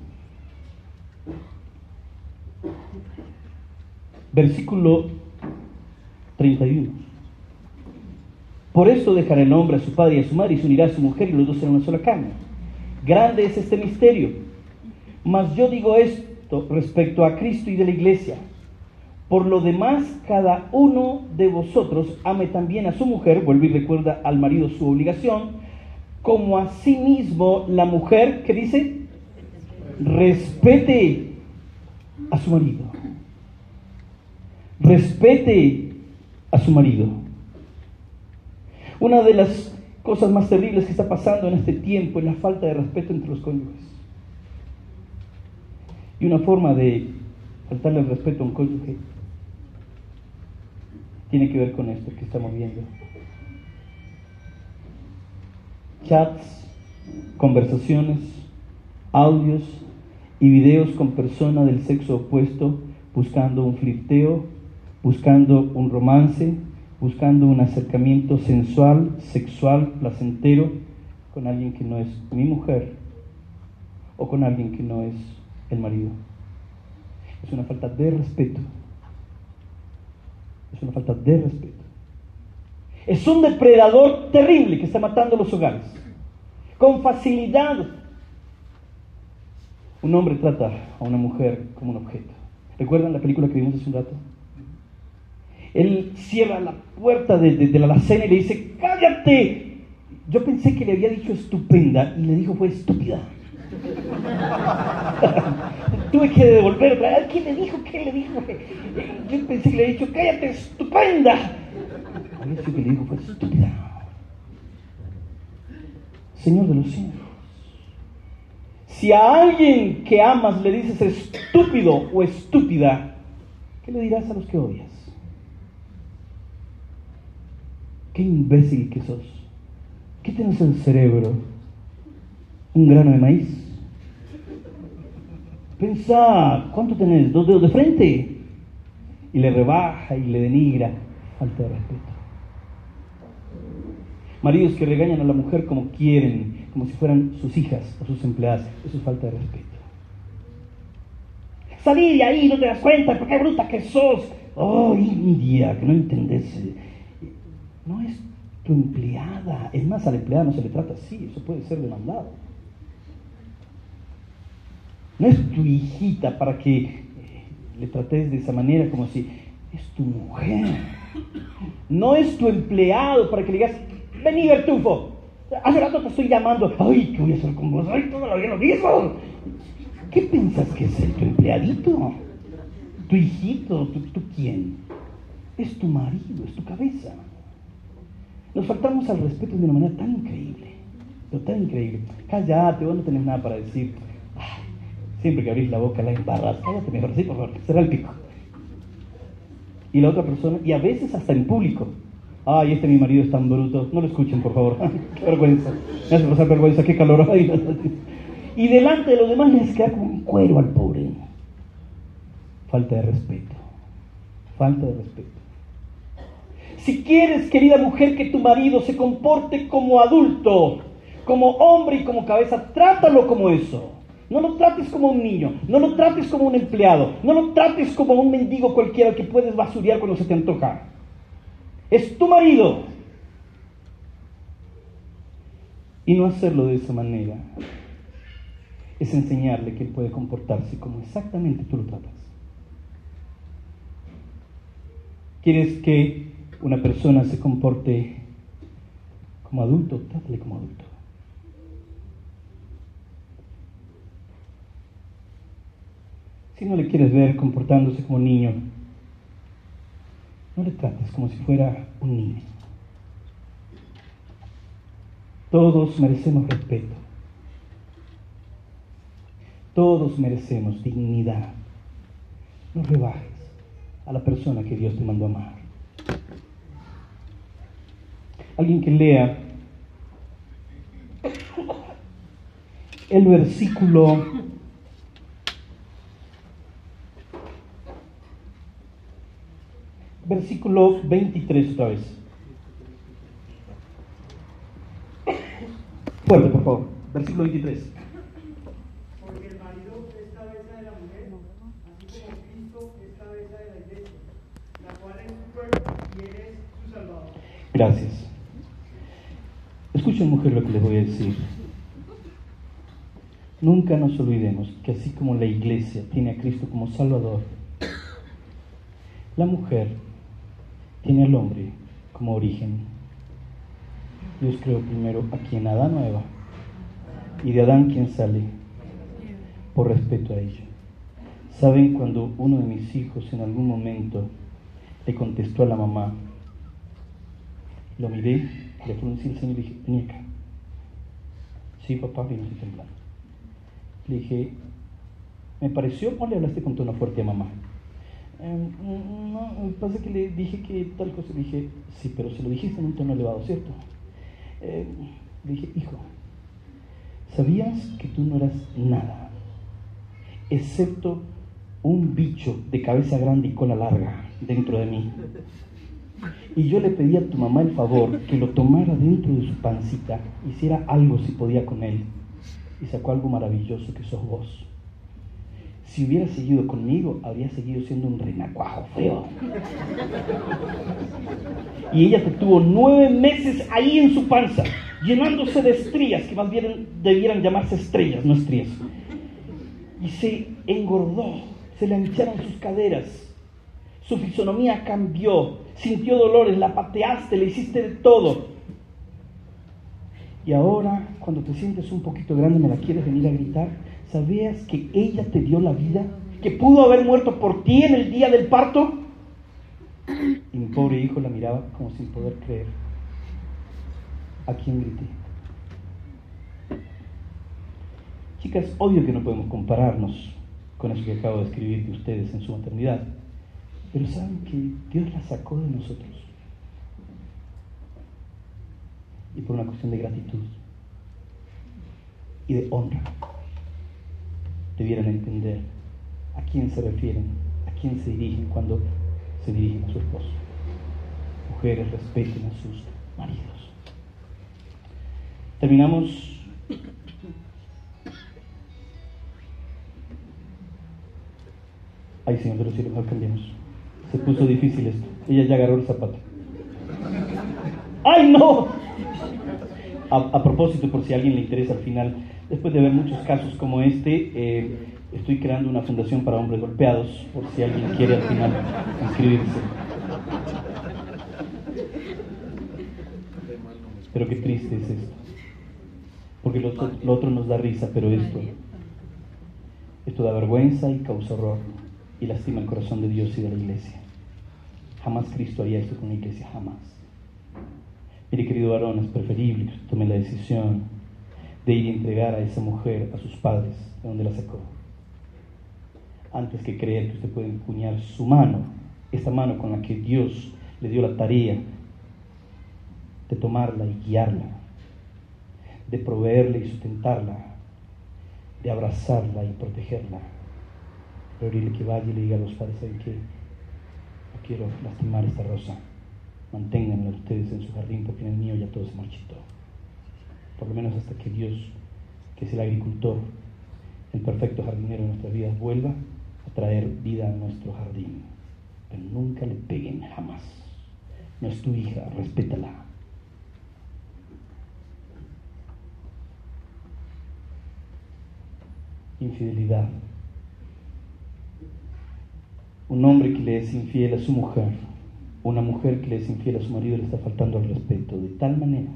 Versículo 31. Por eso dejará el hombre a su padre y a su madre y se unirá a su mujer y los dos serán una sola carne. Grande es este misterio. Mas yo digo esto respecto a Cristo y de la iglesia. Por lo demás, cada uno de vosotros ame también a su mujer, vuelve y recuerda al marido su obligación, como a sí mismo la mujer, ¿qué dice? Respete a su marido. Respete a su marido. Una de las cosas más terribles que está pasando en este tiempo es la falta de respeto entre los cónyuges. Y una forma de faltarle el respeto a un cónyuge tiene que ver con esto que estamos viendo. Chats, conversaciones, audios y videos con personas del sexo opuesto buscando un flirteo, buscando un romance, buscando un acercamiento sensual, sexual, placentero con alguien que no es mi mujer o con alguien que no es el marido. Es una falta de respeto. Es una falta de respeto. Es un depredador terrible que está matando los hogares. Con facilidad. Un hombre trata a una mujer como un objeto. ¿Recuerdan la película que vimos hace un rato? Él cierra la puerta de la alacena y le dice: ¡cállate! Yo pensé que le había dicho estupenda y le dijo fue estúpida. Tuve que devolver otra vez. ¿Quién le dijo? ¿Qué le dijo? Yo pensé que le había dicho cállate, estupenda. A ver si que le dijo fue estúpida. Señor de los cielos, si a alguien que amas le dices estúpido o estúpida, ¿qué le dirás a los que odias? Qué imbécil que sos. ¿Qué tienes en el cerebro? ¿Un grano de maíz? Pensá, ¿cuánto tenés? 2 dedos de frente. Y le rebaja y le denigra. Falta de respeto. Maridos que regañan a la mujer como quieren, como si fueran sus hijas o sus empleadas. Eso es falta de respeto. Salí de ahí, no te das cuenta, porque qué bruta que sos. Oh, India, que no entendés. No es tu empleada. Es más, a la empleada no se le trata así. Eso puede ser demandado. No es tu hijita para que le trates de esa manera como si es tu mujer. No es tu empleado para que le digas: vení, Bertufo, hace rato te estoy llamando. Ay, ¿qué voy a hacer con vos? Ay, todavía lo mismo. ¿Qué piensas que es tu empleadito? ¿Tu hijito? ¿Tú quién? Es tu marido, es tu cabeza. Nos faltamos al respeto de una manera tan increíble, pero tan increíble. Cállate, vos no tenés nada para decir. Ay, siempre que abrís la boca la embarras. Cállate mejor, sí, por favor, cerrá el pico. Y la otra persona, y a veces hasta en público: ay, mi marido es tan bruto. No lo escuchen, por favor. Qué vergüenza. Me hace pasar vergüenza, qué calor. Ay, y delante de los demás les queda como un cuero al pobre. Falta de respeto. Falta de respeto. Si quieres, querida mujer, que tu marido se comporte como adulto, como hombre y como cabeza, trátalo como eso. No lo trates como un niño, no lo trates como un empleado, no lo trates como un mendigo cualquiera que puedes basurear cuando se te antoja. Es tu marido. Y no hacerlo de esa manera es enseñarle que él puede comportarse como exactamente tú lo tratas. ¿Quieres que una persona se comporte como adulto? Trátale como adulto. Si no le quieres ver comportándose como niño, no le trates como si fuera un niño. Todos merecemos respeto. Todos merecemos dignidad. No rebajes a la persona que Dios te mandó a amar. Alguien que lea el versículo 23 otra vez. Fuerte, por favor. Versículo 23. Porque el marido es cabeza de la mujer, así como Cristo es cabeza de la iglesia, la cual es su cuerpo y él es su salvador. Gracias. Escuchen, mujer, lo que les voy a decir. Nunca nos olvidemos que así como la iglesia tiene a Cristo como Salvador, la mujer tiene al hombre como origen. Dios creó primero a quien Adán o Eva, y de Adán quien sale, por respeto a ella. ¿Saben cuando uno de mis hijos en algún momento le contestó a la mamá? Lo miré Le fruncí el ceño y le dije, vení acá. Sí, papá, vino así temblando. Le dije, ¿me pareció o le hablaste con tono fuerte a mamá? No, me pasa que le dije que tal cosa. Le dije, sí, pero se lo dijiste en un tono elevado, ¿cierto? Le dije, hijo, ¿sabías que tú no eras nada, excepto un bicho de cabeza grande y cola larga dentro de mí? Y yo le pedí a tu mamá el favor que lo tomara dentro de su pancita, hiciera algo si podía con él, y sacó algo maravilloso que sos vos. Si hubiera seguido conmigo, habría seguido siendo un renacuajo feo. Y ella te tuvo 9 meses ahí en su panza, llenándose de estrías, que más bien debieran llamarse estrellas, no estrías. Y se engordó, se le hincharon sus caderas, su fisonomía cambió, sintió dolores, la pateaste, le hiciste de todo. Y ahora, cuando te sientes un poquito grande, me la quieres venir a gritar. ¿Sabías que ella te dio la vida? ¿Que pudo haber muerto por ti en el día del parto? Y mi pobre hijo la miraba como sin poder creer. ¿A quién grité? Chicas, obvio que no podemos compararnos con eso que acabo de escribir de ustedes en su maternidad, pero saben que Dios la sacó de nosotros. Y por una cuestión de gratitud y de honra, debieran entender a quién se refieren, a quién se dirigen cuando se dirigen a su esposo. Mujeres, respeten a sus maridos. Terminamos. Ay, Señor de los cielos, no cambiemos. Se puso difícil esto. Ella ya agarró el zapato. ¡Ay, no! A propósito, por si a alguien le interesa al final, después de ver muchos casos como este, estoy creando una fundación para hombres golpeados, por si alguien quiere al final inscribirse. Pero qué triste es esto. Porque lo otro nos da risa, pero esto da vergüenza y causa horror y lastima el corazón de Dios y de la iglesia. Jamás Cristo haría esto con la iglesia, jamás. Mire, querido varón, es preferible que usted tome la decisión de ir y entregar a esa mujer a sus padres, de donde la sacó, antes que creer que usted puede empuñar su mano, esta mano con la que Dios le dio la tarea de tomarla y guiarla, de proveerla y sustentarla, de abrazarla y protegerla, pedirle que vaya y le diga a los padres, ¿saben qué? No quiero lastimar esta rosa, manténganla ustedes en su jardín porque en el mío ya todo se marchitó, por lo menos hasta que Dios, que es el agricultor, el perfecto jardinero de nuestras vidas, vuelva a traer vida a nuestro jardín. Pero nunca le peguen, jamás. No es tu hija, respétala. Infidelidad. Un hombre que le es infiel a su mujer, una mujer que le es infiel a su marido, le está faltando al respeto de tal manera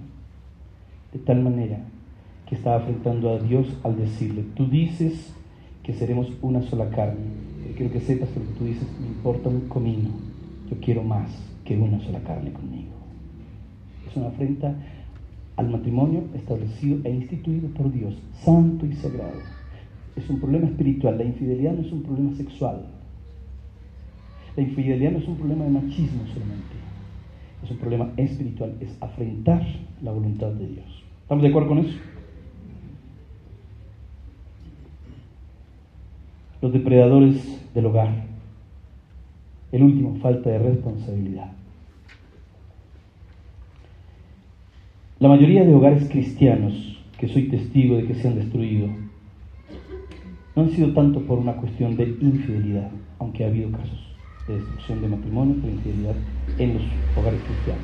que está afrentando a Dios al decirle, tú dices que seremos una sola carne, pero quiero que sepas que lo que tú dices me importa un comino, yo quiero más que una sola carne conmigo. Es una afrenta al matrimonio establecido e instituido por Dios, santo y sagrado. Es un problema espiritual. La infidelidad no es un problema sexual. La infidelidad no es un problema de machismo solamente. Es un problema espiritual. Es afrentar la voluntad de Dios. ¿Estamos de acuerdo con eso? Los depredadores del hogar. El último, falta de responsabilidad. La mayoría de hogares cristianos que soy testigo de que se han destruido no han sido tanto por una cuestión de infidelidad, aunque ha habido casos de destrucción de matrimonio por infidelidad en los hogares cristianos.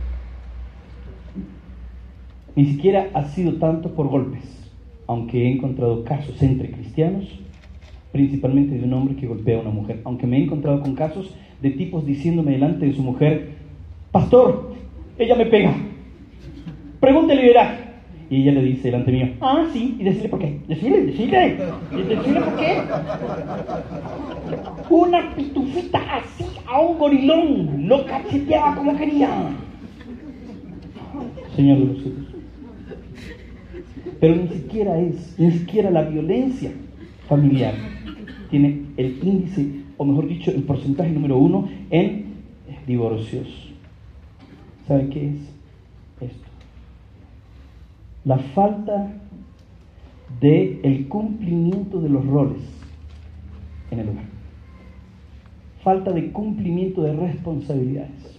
Ni siquiera ha sido tanto por golpes, aunque he encontrado casos entre cristianos, principalmente de un hombre que golpea a una mujer, aunque me he encontrado con casos de tipos diciéndome delante de su mujer, pastor, ella me pega, pregúntele y verá. Y ella le dice delante mío, ah, sí, y decirle por qué, decirle por qué. Una pitufita así a un gorilón, lo cacheteaba como quería. Señor de los cielos. Pero ni siquiera la violencia familiar tiene el índice, o mejor dicho, el porcentaje número 1 en divorcios. ¿Saben qué es esto? La falta del cumplimiento de los roles en el hogar. Falta de cumplimiento de responsabilidades.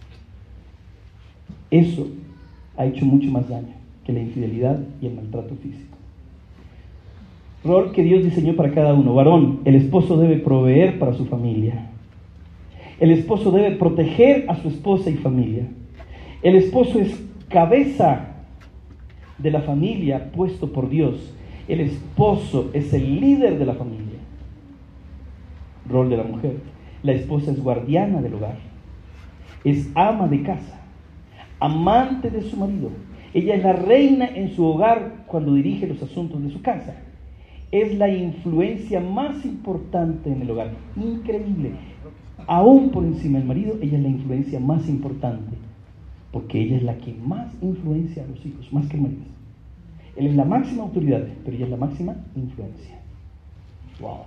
Eso ha hecho mucho más daño que la infidelidad y el maltrato físico. Rol que Dios diseñó para cada uno. Varón, el esposo debe proveer para su familia. El esposo debe proteger a su esposa y familia. El esposo es cabeza de la familia puesto por Dios. El esposo es el líder de la familia. Rol de la mujer. La esposa es guardiana del hogar. Es ama de casa. Amante de su marido. Ella es la reina en su hogar cuando dirige los asuntos de su casa. Es la influencia más importante en el hogar. Increíble. Aún por encima del marido, ella es la influencia más importante. Porque ella es la que más influencia a los hijos, más que el marido. Él es la máxima autoridad, pero ella es la máxima influencia. Wow.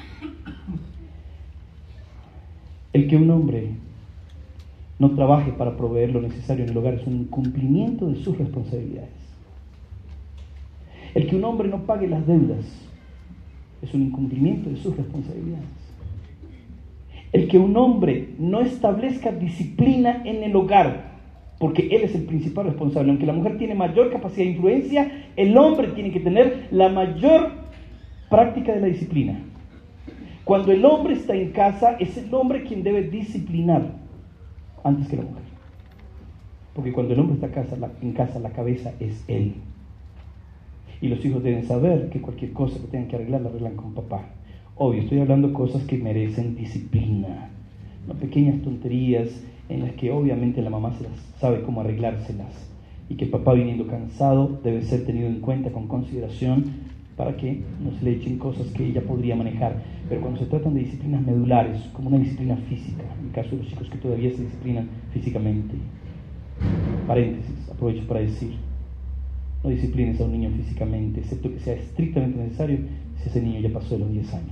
El que un hombre no trabaje para proveer lo necesario en el hogar es un incumplimiento de sus responsabilidades. El que un hombre no pague las deudas es un incumplimiento de sus responsabilidades. El que un hombre no establezca disciplina en el hogar, porque él es el principal responsable. Aunque la mujer tiene mayor capacidad de influencia, el hombre tiene que tener la mayor práctica de la disciplina. Cuando el hombre está en casa, es el hombre quien debe disciplinar antes que la mujer. Porque cuando el hombre está en casa, la cabeza es él. Y los hijos deben saber que cualquier cosa que tengan que arreglar, la arreglan con papá. Obvio, estoy hablando de cosas que merecen disciplina, no pequeñas tonterías en las que obviamente la mamá sabe cómo arreglárselas, y que el papá, viniendo cansado, debe ser tenido en cuenta con consideración para que no se le echen cosas que ella podría manejar. Pero cuando se tratan de disciplinas medulares, como una disciplina física, en el caso de los chicos que todavía se disciplinan físicamente, paréntesis, aprovecho para decir, no disciplines a un niño físicamente, excepto que sea estrictamente necesario si ese niño ya pasó de los 10 años.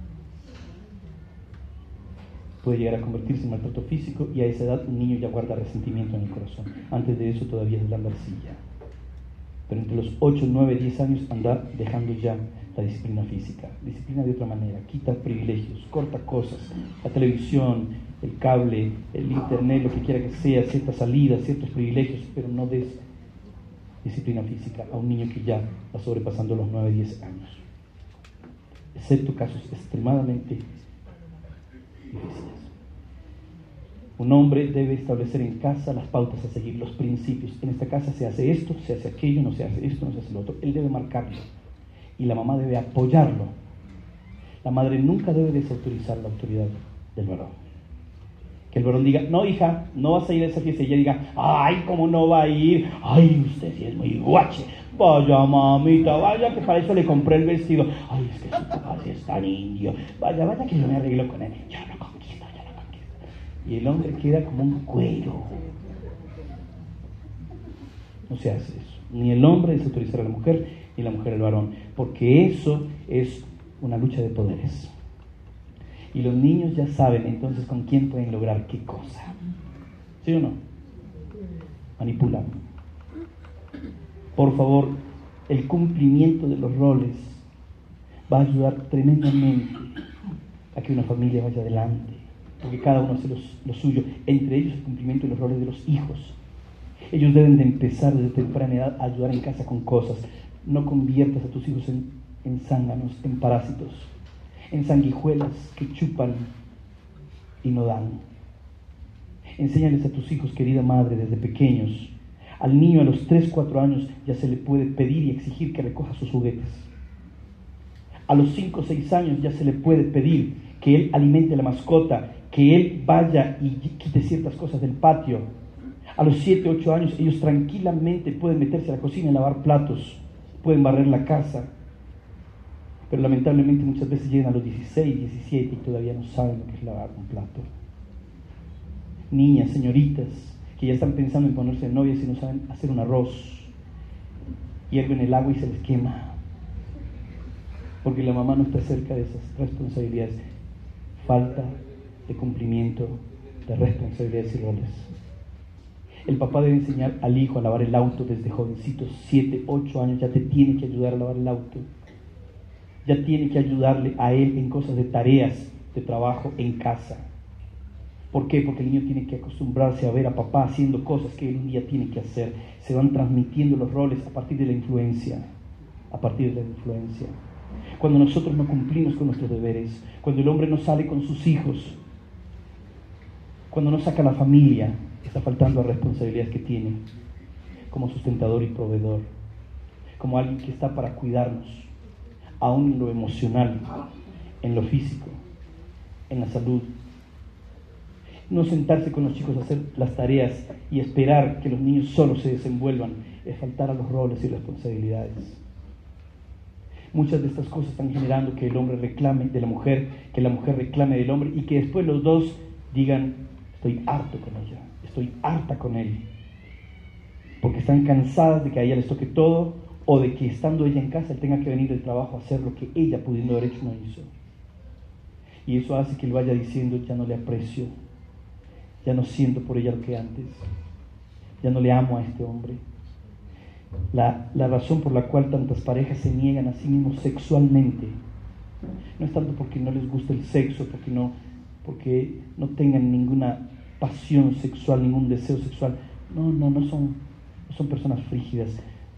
Puede llegar a convertirse en maltrato físico, y a esa edad un niño ya guarda resentimiento en el corazón. Antes de eso todavía es blanda arcilla. Pero entre los 8, 9, 10 años anda dejando ya la disciplina física. Disciplina de otra manera, quita privilegios, corta cosas, la televisión, el cable, el internet, lo que quiera que sea, ciertas salidas, ciertos privilegios, pero no des disciplina física a un niño que ya va sobrepasando los 9, 10 años. Excepto casos extremadamente difíciles. Un hombre debe establecer en casa las pautas a seguir, los principios. En esta casa se hace esto, se hace aquello, no se hace esto, no se hace lo otro. Él debe marcarlo y la mamá debe apoyarlo. La madre nunca debe desautorizar la autoridad del varón. Que el varón diga, no hija, no vas a ir a esa fiesta, y ella diga, ay, ¿cómo no va a ir? Ay, usted sí es muy guache. Vaya mamita, vaya que para eso le compré el vestido. Ay, es que su papá sí es tan indio. Vaya, vaya que yo me arreglo con él. Yo lo conquisto. Y el hombre queda como un cuero. No se hace eso. Ni el hombre desautorizar a la mujer, ni la mujer al varón. Porque eso es una lucha de poderes. Y los niños ya saben entonces con quién pueden lograr qué cosa. ¿Sí o no? Manipulan. Por favor, el cumplimiento de los roles va a ayudar tremendamente a que una familia vaya adelante, porque cada uno hace lo suyo, entre ellos el cumplimiento de los roles de los hijos. Ellos deben de empezar desde temprana edad a ayudar en casa con cosas. No conviertas a tus hijos en zánganos, en parásitos, en sanguijuelas que chupan y no dan. Enséñales a tus hijos, querida madre, desde pequeños. Al niño a los 3, 4 años ya se le puede pedir y exigir que recoja sus juguetes. A los 5, 6 años ya se le puede pedir que él alimente a la mascota, que él vaya y quite ciertas cosas del patio. A los 7, 8 años ellos tranquilamente pueden meterse a la cocina y lavar platos, pueden barrer la casa. Pero lamentablemente muchas veces llegan a los 16, 17 y todavía no saben lo que es lavar un plato. Niñas, señoritas, que ya están pensando en ponerse de novias y no saben hacer un arroz, hierven el agua y se les quema, porque la mamá no está cerca de esas responsabilidades. Falta de cumplimiento de responsabilidades y roles. El papá debe enseñar al hijo a lavar el auto desde jovencito, 7, 8 años, ya te tiene que ayudar a lavar el auto. Ya tiene que ayudarle a él en cosas de tareas de trabajo en casa. ¿Por qué? Porque el niño tiene que acostumbrarse a ver a papá haciendo cosas que él un día tiene que hacer. Se van transmitiendo los roles a partir de la influencia. A partir de la influencia. Cuando nosotros no cumplimos con nuestros deberes, cuando el hombre no sale con sus hijos, cuando no saca a la familia, está faltando a responsabilidades que tiene como sustentador y proveedor, como alguien que está para cuidarnos, aún en lo emocional, en lo físico, en la salud. No sentarse con los chicos a hacer las tareas y esperar que los niños solos se desenvuelvan, es faltar a los roles y responsabilidades. Muchas de estas cosas están generando que el hombre reclame de la mujer, que la mujer reclame del hombre y que después los dos digan: estoy harto con ella, estoy harta con él, porque están cansadas de que a ella les toque todo, o de que estando ella en casa él tenga que venir del trabajo a hacer lo que ella, pudiendo haber hecho, no hizo. Y eso hace que él vaya diciendo: ya no le aprecio, ya no siento por ella lo que antes, ya no le amo a este hombre. La razón por la cual tantas parejas se niegan a sí mismos sexualmente no es tanto porque no les gusta el sexo, porque no tengan ninguna pasión sexual, ningún deseo sexual. No son personas frígidas.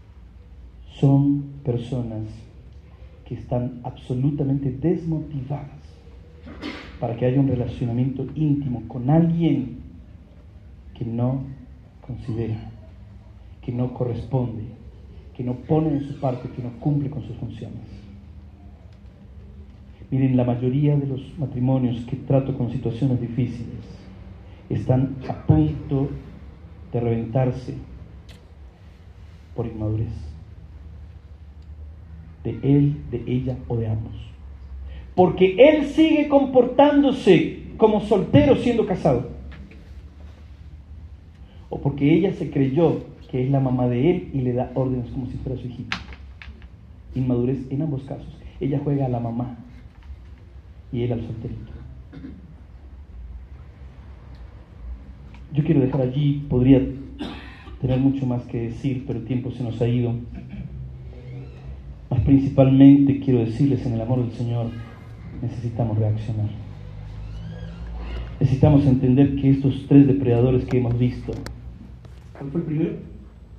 Son personas que están absolutamente desmotivadas para que haya un relacionamiento íntimo con alguien que no considera, que no corresponde, que no pone de su parte, que no cumple con sus funciones. Miren, la mayoría de los matrimonios que trato con situaciones difíciles están a punto de reventarse por inmadurez. De él, de ella o de ambos. Porque él sigue comportándose como soltero siendo casado. O porque ella se creyó que es la mamá de él y le da órdenes como si fuera su hijita. Inmadurez en ambos casos. Ella juega a la mamá y él al solterito. Yo quiero dejar allí, podría tener mucho más que decir, pero el tiempo se nos ha ido. Mas principalmente quiero decirles, en el amor del Señor necesitamos reaccionar. Necesitamos entender que estos 3 depredadores que hemos visto, ¿cuál fue el primero?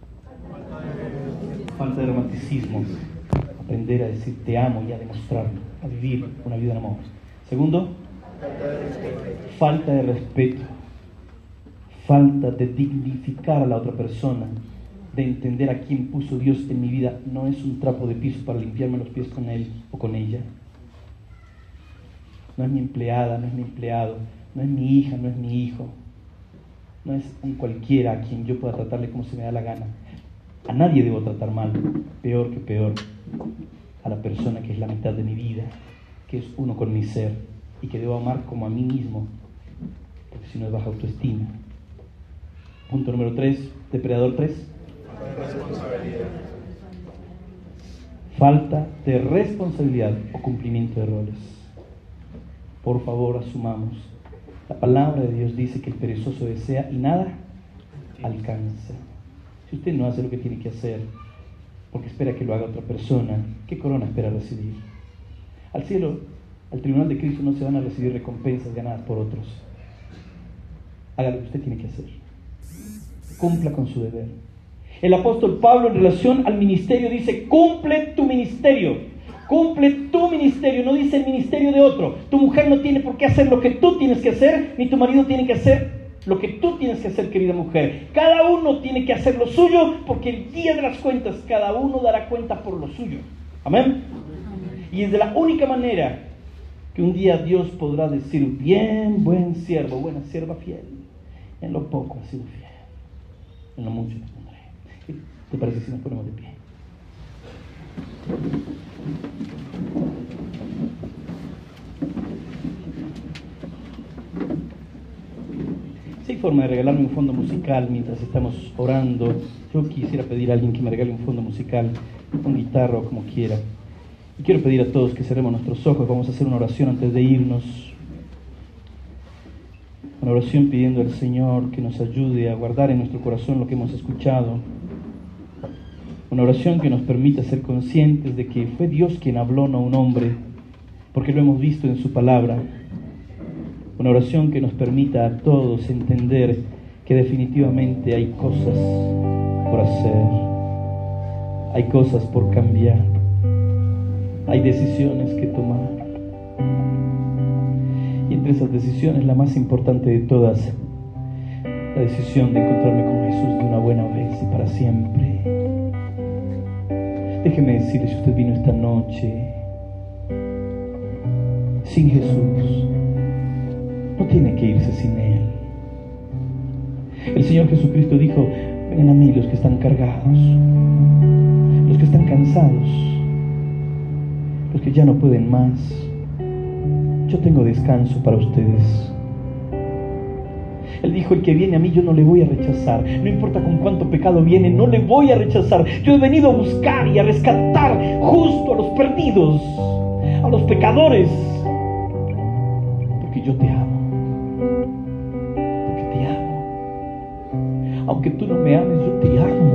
Falta de romanticismo, aprender a decir te amo y a demostrarlo, a vivir una vida en amor. Segundo, falta de respeto, falta de dignificar a la otra persona, de entender a quién puso Dios en mi vida. No es un trapo de piso para limpiarme los pies con él o con ella. No es mi empleada, no es mi empleado, no es mi hija, no es mi hijo, no es un cualquiera a quien yo pueda tratarle como se me da la gana. A nadie debo tratar mal, peor que peor, a la persona que es la mitad de mi vida, que es uno con mi ser, y que debo amar como a mí mismo, porque si no es baja autoestima. Punto número 3, depredador 3. Falta de responsabilidad o cumplimiento de roles. Por favor, asumamos. La palabra de Dios dice que el perezoso desea y nada alcanza. Si usted no hace lo que tiene que hacer porque espera que lo haga otra persona, ¿qué corona espera recibir? Al cielo, al tribunal de Cristo, no se van a recibir recompensas ganadas por otros. Haga lo que usted tiene que hacer. Cumpla con su deber. El apóstol Pablo, en relación al ministerio, dice: cumple tu ministerio. Cumple tu ministerio, no dice el ministerio de otro. Tu mujer no tiene por qué hacer lo que tú tienes que hacer, ni tu marido tiene que hacer lo que tú tienes que hacer, querida mujer. Cada uno tiene que hacer lo suyo, porque el día de las cuentas cada uno dará cuenta por lo suyo. Amén. Y es de la única manera que un día Dios podrá decir: bien, buen siervo, buena sierva fiel. En lo poco has sido fiel, en lo mucho te pondré. ¿Qué te parece si nos ponemos de pie? Sí, forma de regalarme un fondo musical mientras estamos orando. Yo quisiera pedir a alguien que me regale un fondo musical, con guitarra o como quiera. Y quiero pedir a todos que cerremos nuestros ojos. Vamos a hacer una oración antes de irnos. Una oración pidiendo al Señor que nos ayude a guardar en nuestro corazón lo que hemos escuchado. Una oración que nos permita ser conscientes de que fue Dios quien habló, no un hombre, porque lo hemos visto en su palabra. Una oración que nos permita a todos entender que definitivamente hay cosas por hacer, hay cosas por cambiar, hay decisiones que tomar. Y entre esas decisiones, la más importante de todas, la decisión de encontrarme con Jesús de una buena vez y para siempre. Déjeme decirle, si usted vino esta noche sin Jesús, no tiene que irse sin Él. El Señor Jesucristo dijo: vengan a mí los que están cargados, los que están cansados, los que ya no pueden más. Yo tengo descanso para ustedes. Él dijo: el que viene a mí yo no le voy a rechazar. No importa con cuánto pecado viene, no le voy a rechazar. Yo he venido a buscar y a rescatar justo a los perdidos, a los pecadores, porque yo te amo. Porque te amo. Aunque tú no me ames, yo te amo.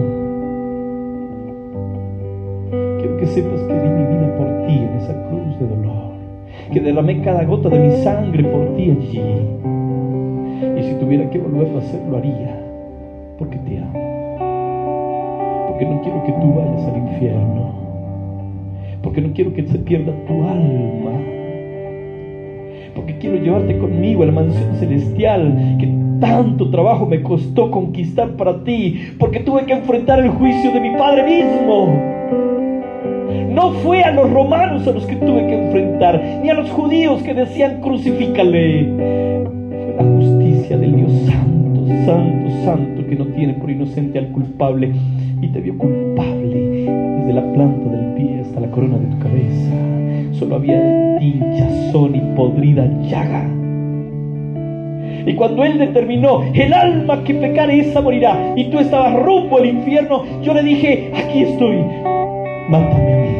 Quiero que sepas que di mi vida por ti en esa cruz de dolor, que derramé cada gota de mi sangre por ti allí. Y si tuviera que volverlo a hacer, lo haría, porque te amo. Porque no quiero que tú vayas al infierno. Porque no quiero que se pierda tu alma. Porque quiero llevarte conmigo a la mansión celestial que tanto trabajo me costó conquistar para ti. Porque tuve que enfrentar el juicio de mi Padre mismo. No fue a los romanos a los que tuve que enfrentar, ni a los judíos que decían crucifícale. Fue la justicia del Dios santo, santo, santo, que no tiene por inocente al culpable, y te vio culpable desde la planta del pie hasta la corona de tu cabeza. Solo había hinchazón y podrida llaga. Y cuando Él determinó: el alma que pecare esa morirá, y tú estabas rumbo al infierno, yo le dije: aquí estoy, mátame a mí,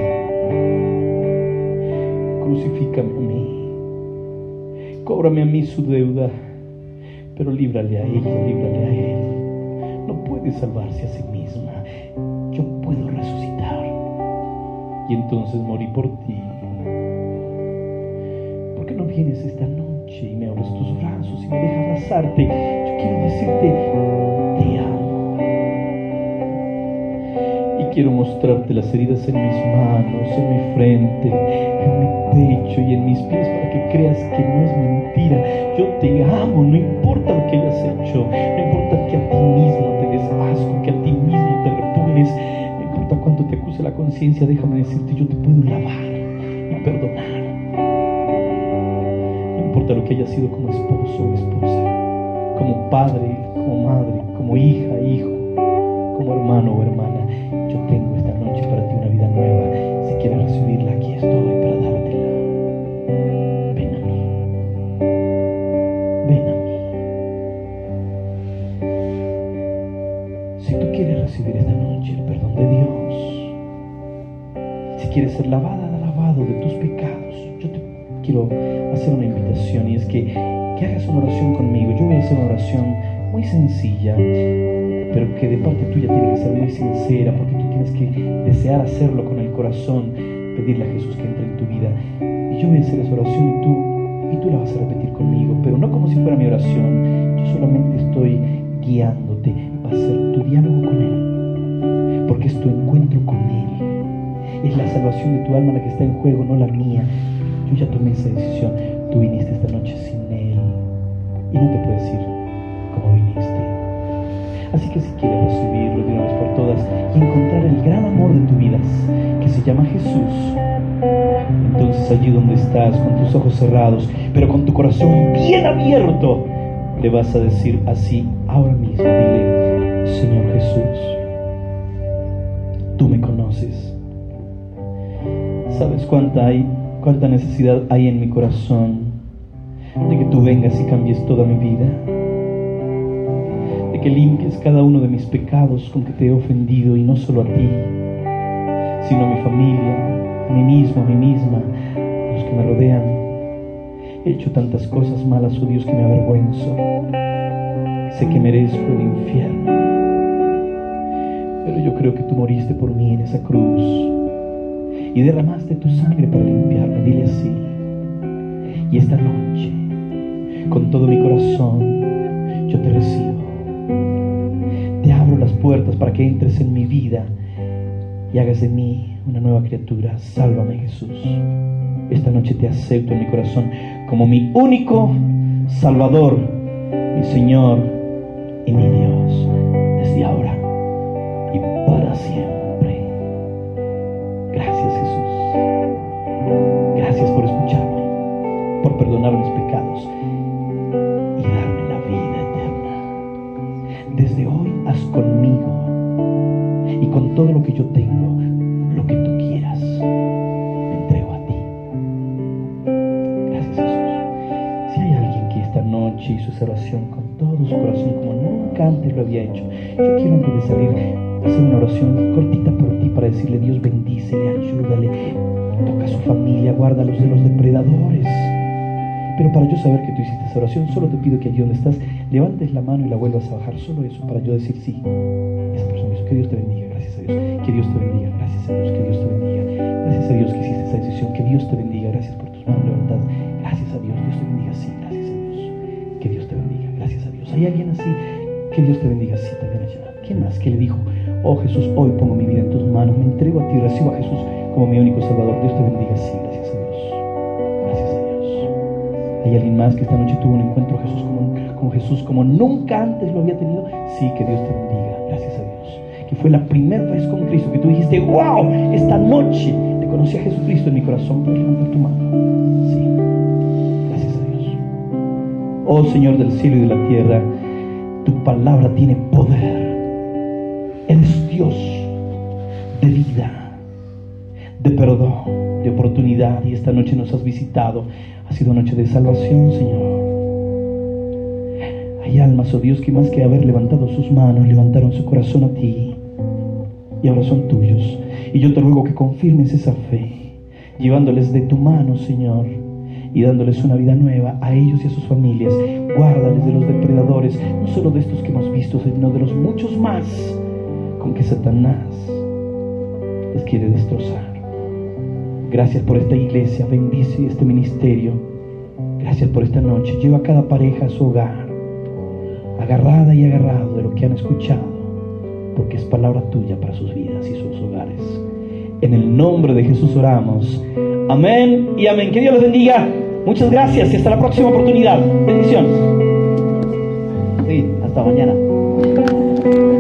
crucifícame a mí, cóbrame a mí su deuda, pero líbrale a ella, líbrale a él. No puede salvarse a sí misma, yo puedo resucitar. Y entonces morí por ti. ¿Por qué no vienes esta noche y me abres tus brazos y me dejas abrazarte? Yo quiero decirte: te amo. Y quiero mostrarte las heridas en mis manos, en mi frente, en mi pecho y en mis pies, para que creas que no es mentira. Yo te amo, no importa lo que hayas hecho, no importa que a ti mismo te des asco, que a ti mismo te repugnes, no importa cuánto te acuse la conciencia. Déjame decirte: yo te puedo lavar y perdonar. No importa lo que hayas sido como esposo o esposa, como padre, como madre, como hija, hijo, como hermano o hermana. Yo tengo esta noche para ti una vida nueva. Si quieres recibirla, aquí estoy para dártela. Ven a mí. Ven a mí. Si tú quieres recibir esta noche el perdón de Dios, si quieres ser lavado de tus pecados, yo te quiero hacer una invitación, y es que hagas una oración conmigo. Yo voy a hacer una oración muy sencilla, pero que de parte tuya tiene que ser muy sincera, porque tú tienes que desear hacerlo con el corazón, pedirle a Jesús que entre en tu vida. Y yo voy a hacer esa oración y tú la vas a repetir conmigo, pero no como si fuera mi oración. Yo solamente estoy guiándote. Va a ser tu diálogo con Él, porque es tu encuentro con Él. Es la salvación de tu alma la que está en juego, no la mía. Yo ya tomé esa decisión. Tú viniste esta noche sin Él y no te puedes ir como viniste. Así que si quieres recibirlo de una vez por todas y encontrar el gran amor de tu vida, que se llama Jesús, entonces allí donde estás, con tus ojos cerrados, pero con tu corazón bien abierto, le vas a decir así ahora mismo. Dile: Señor Jesús, tú me conoces. ¿Sabes cuánta necesidad hay en mi corazón de que tú vengas y cambies toda mi vida? de que limpies cada uno de mis pecados con que te he ofendido, y no solo a ti, sino a mi familia, a mí mismo, a mí misma, a los que me rodean. He hecho tantas cosas malas, oh Dios, que me avergüenzo. Sé que merezco el infierno, pero yo creo que tú moriste por mí en esa cruz y derramaste tu sangre para limpiarme. Dile así. Y esta noche, con todo mi corazón, yo te recibo. Te abro las puertas para que entres en mi vida y hagas de mí una nueva criatura. Sálvame, Jesús. Esta noche te acepto en mi corazón como mi único Salvador, mi Señor y mi Dios, desde ahora y para siempre. Gracias, Jesús. Gracias por escucharme, por perdonar mis pecados y darme la vida eterna. Desde hoy haz conmigo y con todo lo que yo tengo lo que tú quieras. Me entrego a ti. Gracias, Jesús. Si hay alguien que esta noche hizo esa oración con todo su corazón como nunca antes lo había hecho, yo quiero, antes de salir, hacer una oración cortita por ti para decirle: Dios, bendícele, ayúdale, toca a su familia, guárdalos de los depredadores. Pero para yo saber que tú hiciste esa oración, solo te pido que allí donde estás levantes la mano y la vuelvas a bajar. Solo eso, para yo decir: sí, esa persona hizo. Que Dios te bendiga. Gracias a Dios. Que Dios te bendiga. Gracias a Dios. Que Dios te bendiga. Gracias a Dios que hiciste esa decisión. Que Dios te bendiga. Gracias por tus manos levantadas. Gracias a Dios. Dios te bendiga. Sí, gracias a Dios. Que Dios te bendiga. Gracias a Dios. ¿Hay alguien así? Que Dios te bendiga. Sí, también allá. ¿Quién más que le dijo: oh Jesús, hoy pongo mi vida en tus manos, me entrego a ti, recibo a Jesús como mi único Salvador? Dios te bendiga. Sí, gracias a Dios. Gracias a Dios. ¿Hay alguien más que esta noche tuvo un encuentro con Jesús como nunca antes lo había tenido? Sí, que Dios te bendiga. Gracias a Dios. Que fue la primera vez con Cristo que tú dijiste: wow, esta noche te conocí a Jesucristo en mi corazón. Puedes levantar tu mano. Sí. Gracias a Dios. Oh Señor del cielo y de la tierra, tu palabra tiene poder. Eres Dios de vida, de perdón, de oportunidad, y esta noche nos has visitado. Ha sido noche de salvación, Señor. Hay almas, oh Dios, que más que haber levantado sus manos, levantaron su corazón a ti y ahora son tuyos. Y yo te ruego que confirmes esa fe, llevándoles de tu mano, Señor, y dándoles una vida nueva a ellos y a sus familias. Guárdales de los depredadores, no solo de estos que hemos visto, sino de los muchos más con que Satanás les quiere destrozar. Gracias por esta iglesia, bendice este ministerio. Gracias por esta noche. Lleva a cada pareja a su hogar, agarrada y agarrado de lo que han escuchado, porque es palabra tuya para sus vidas y sus hogares. En el nombre de Jesús oramos. Amén y amén. Que Dios los bendiga. Muchas gracias y hasta la próxima oportunidad. Bendiciones. Sí, hasta mañana.